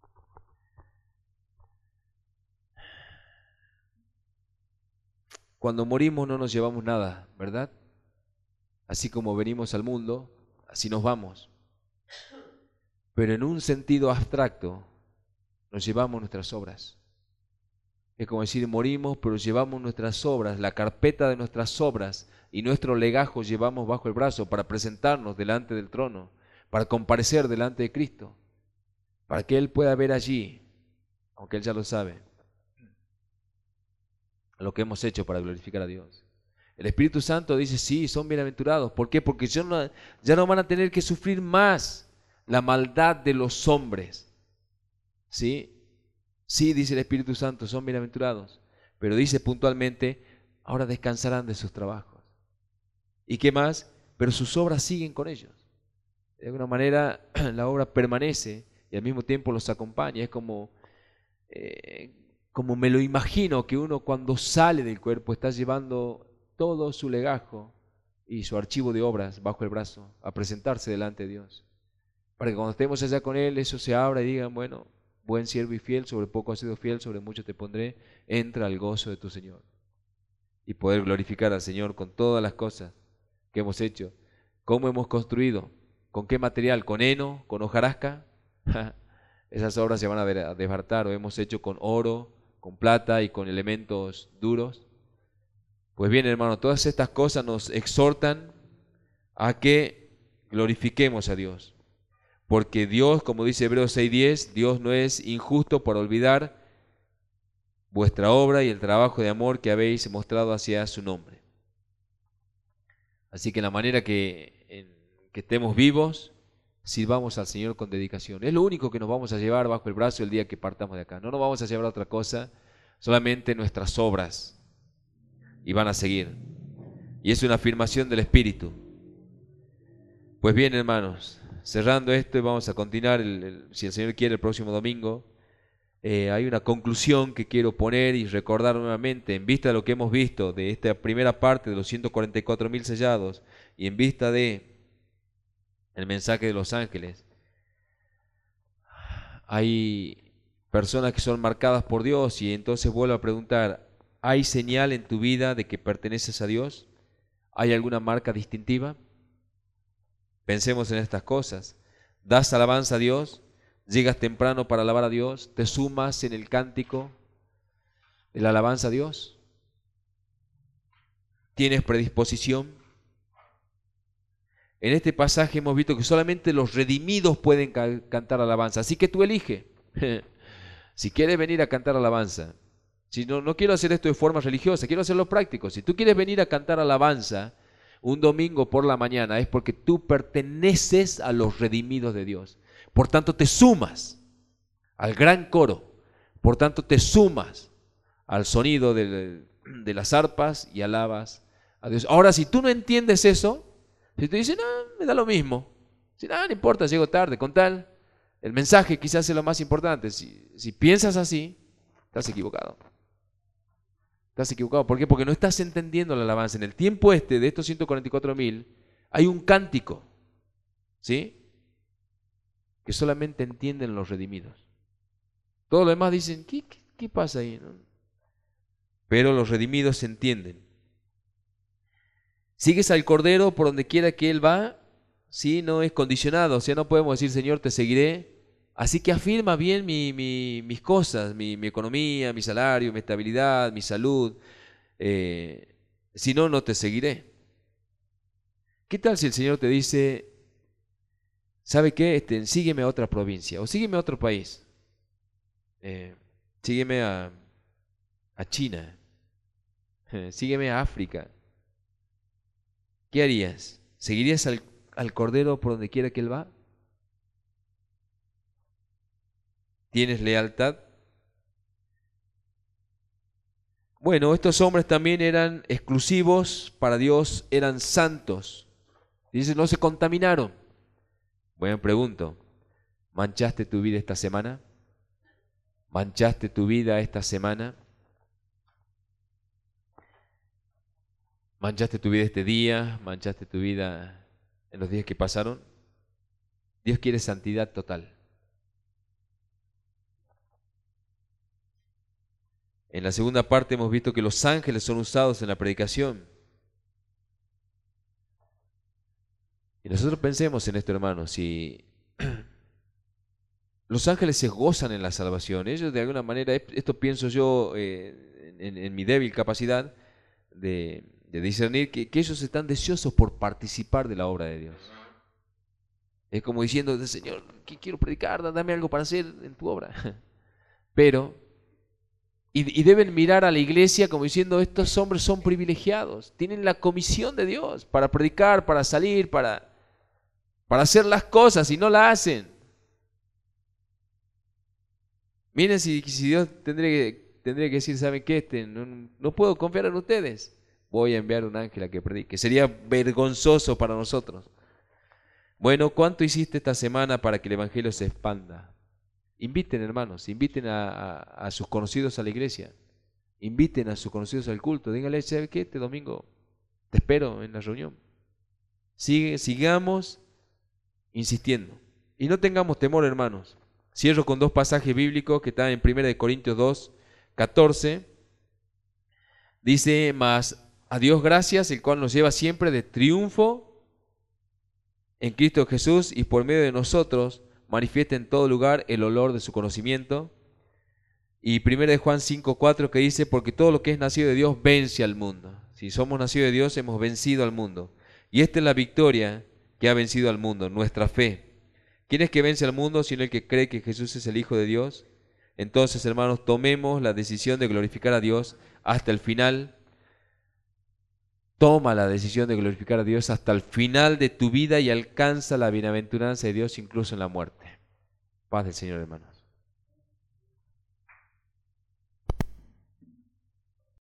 Cuando morimos no nos llevamos nada, ¿verdad? Así como venimos al mundo, así nos vamos. Pero en un sentido abstracto, nos llevamos nuestras obras. Es como decir, morimos, pero llevamos nuestras obras, la carpeta de nuestras obras y nuestro legajo llevamos bajo el brazo para presentarnos delante del trono, para comparecer delante de Cristo, para que Él pueda ver allí, aunque Él ya lo sabe, lo que hemos hecho para glorificar a Dios. El Espíritu Santo dice, sí, son bienaventurados. ¿Por qué? Porque ya no van a tener que sufrir más la maldad de los hombres. ¿Sí? Sí, dice el Espíritu Santo, son bienaventurados. Pero dice puntualmente, ahora descansarán de sus trabajos. ¿Y qué más? Pero sus obras siguen con ellos. De alguna manera la obra permanece y al mismo tiempo los acompaña. Es como me lo imagino, que uno cuando sale del cuerpo está llevando todo su legajo y su archivo de obras bajo el brazo a presentarse delante de Dios. Para que cuando estemos allá con Él, eso se abra y digan, bueno, buen siervo y fiel, sobre poco has sido fiel, sobre mucho te pondré, entra al gozo de tu Señor. Y poder glorificar al Señor con todas las cosas que hemos hecho. ¿Cómo hemos construido? ¿Con qué material? ¿Con heno? ¿Con hojarasca? Esas obras se van a desbaratar. O hemos hecho con oro, con plata y con elementos duros. Pues bien, hermano, todas estas cosas nos exhortan a que glorifiquemos a Dios. Porque Dios, como dice Hebreos 6:10, Dios no es injusto por olvidar vuestra obra y el trabajo de amor que habéis mostrado hacia su nombre. Así que en la manera que estemos vivos, sirvamos al Señor con dedicación. Es lo único que nos vamos a llevar bajo el brazo el día que partamos de acá. No nos vamos a llevar otra cosa, solamente nuestras obras. Y van a seguir. Y es una afirmación del Espíritu. Pues bien, hermanos, cerrando esto y vamos a continuar, si el Señor quiere, el próximo domingo. Hay una conclusión que quiero poner y recordar nuevamente, en vista de lo que hemos visto de esta primera parte de los 144.000 sellados y en vista de el mensaje de los ángeles. Hay personas que son marcadas por Dios y entonces vuelvo a preguntar, ¿hay señal en tu vida de que perteneces a Dios? ¿Hay alguna marca distintiva? Pensemos en estas cosas. ¿Das alabanza a Dios? ¿Llegas temprano para alabar a Dios? ¿Te sumas en el cántico de la alabanza a Dios? ¿Tienes predisposición? En este pasaje hemos visto que solamente los redimidos pueden cantar alabanza, así que tú elige. Si quieres venir a cantar alabanza, si no quiero hacer esto de forma religiosa, quiero hacerlo práctico. Si tú quieres venir a cantar alabanza un domingo por la mañana, es porque tú perteneces a los redimidos de Dios. Por tanto, te sumas al gran coro. Por tanto, te sumas al sonido de las arpas y alabas a Dios. Ahora, si tú no entiendes eso, si tú dices, no, me da lo mismo. Si no importa, llego tarde, con tal. El mensaje quizás es lo más importante. Si piensas así, estás equivocado. Estás equivocado. ¿Por qué? Porque no estás entendiendo la alabanza. En el tiempo de estos 144.000, hay un cántico, ¿sí? Que solamente entienden los redimidos. Todos los demás dicen, ¿qué pasa ahí? ¿No? Pero los redimidos entienden. Sigues al Cordero por donde quiera que Él va, ¿sí? No es condicionado, o sea, no podemos decir, Señor, te seguiré. Así que afirma bien mis cosas, mi economía, mi salario, mi estabilidad, mi salud. Si no, no te seguiré. ¿Qué tal si el Señor te dice, ¿sabe qué? Sígueme a otra provincia o sígueme a otro país. Sígueme a China. Sígueme a África. ¿Qué harías? ¿Seguirías al Cordero por donde quiera que Él va? ¿Tienes lealtad? Bueno, estos hombres también eran exclusivos para Dios, eran santos. Dice, no se contaminaron. Bueno, pregunto, ¿manchaste tu vida esta semana? ¿Manchaste tu vida esta semana? ¿Manchaste tu vida este día? ¿Manchaste tu vida en los días que pasaron? Dios quiere santidad total. En la segunda parte hemos visto que los ángeles son usados en la predicación. Y nosotros pensemos en esto, hermanos, si los ángeles se gozan en la salvación, ellos de alguna manera, esto pienso yo en mi débil capacidad de discernir, que ellos están deseosos por participar de la obra de Dios. Es como diciendo, Señor, quiero predicar, dame algo para hacer en tu obra. Pero, y deben mirar a la iglesia como diciendo, estos hombres son privilegiados, tienen la comisión de Dios para predicar, para salir, para hacer las cosas y no la hacen. Miren si Dios tendría que decir, ¿saben qué? No puedo confiar en ustedes. Voy a enviar un ángel a que predique. Sería vergonzoso para nosotros. Bueno, ¿cuánto hiciste esta semana para que el evangelio se expanda? Inviten, hermanos, inviten a sus conocidos a la iglesia. Inviten a sus conocidos al culto. Díganle, ¿sabe qué? Este domingo te espero en la reunión. Sigamos insistiendo. Y no tengamos temor, hermanos. Cierro con dos pasajes bíblicos que están en 1 Corintios 2, 14. Dice, mas a Dios gracias, el cual nos lleva siempre de triunfo en Cristo Jesús y por medio de nosotros manifiesta en todo lugar el olor de su conocimiento. Y 1 Juan 5, 4 que dice, porque todo lo que es nacido de Dios vence al mundo. Si somos nacidos de Dios, hemos vencido al mundo. Y esta es la victoria que ha vencido al mundo, nuestra fe. ¿Quién es que vence al mundo sino el que cree que Jesús es el Hijo de Dios? Entonces, hermanos, tomemos la decisión de glorificar a Dios hasta el final. Toma la decisión de glorificar a Dios hasta el final de tu vida y alcanza la bienaventuranza de Dios incluso en la muerte. Paz del Señor, hermano.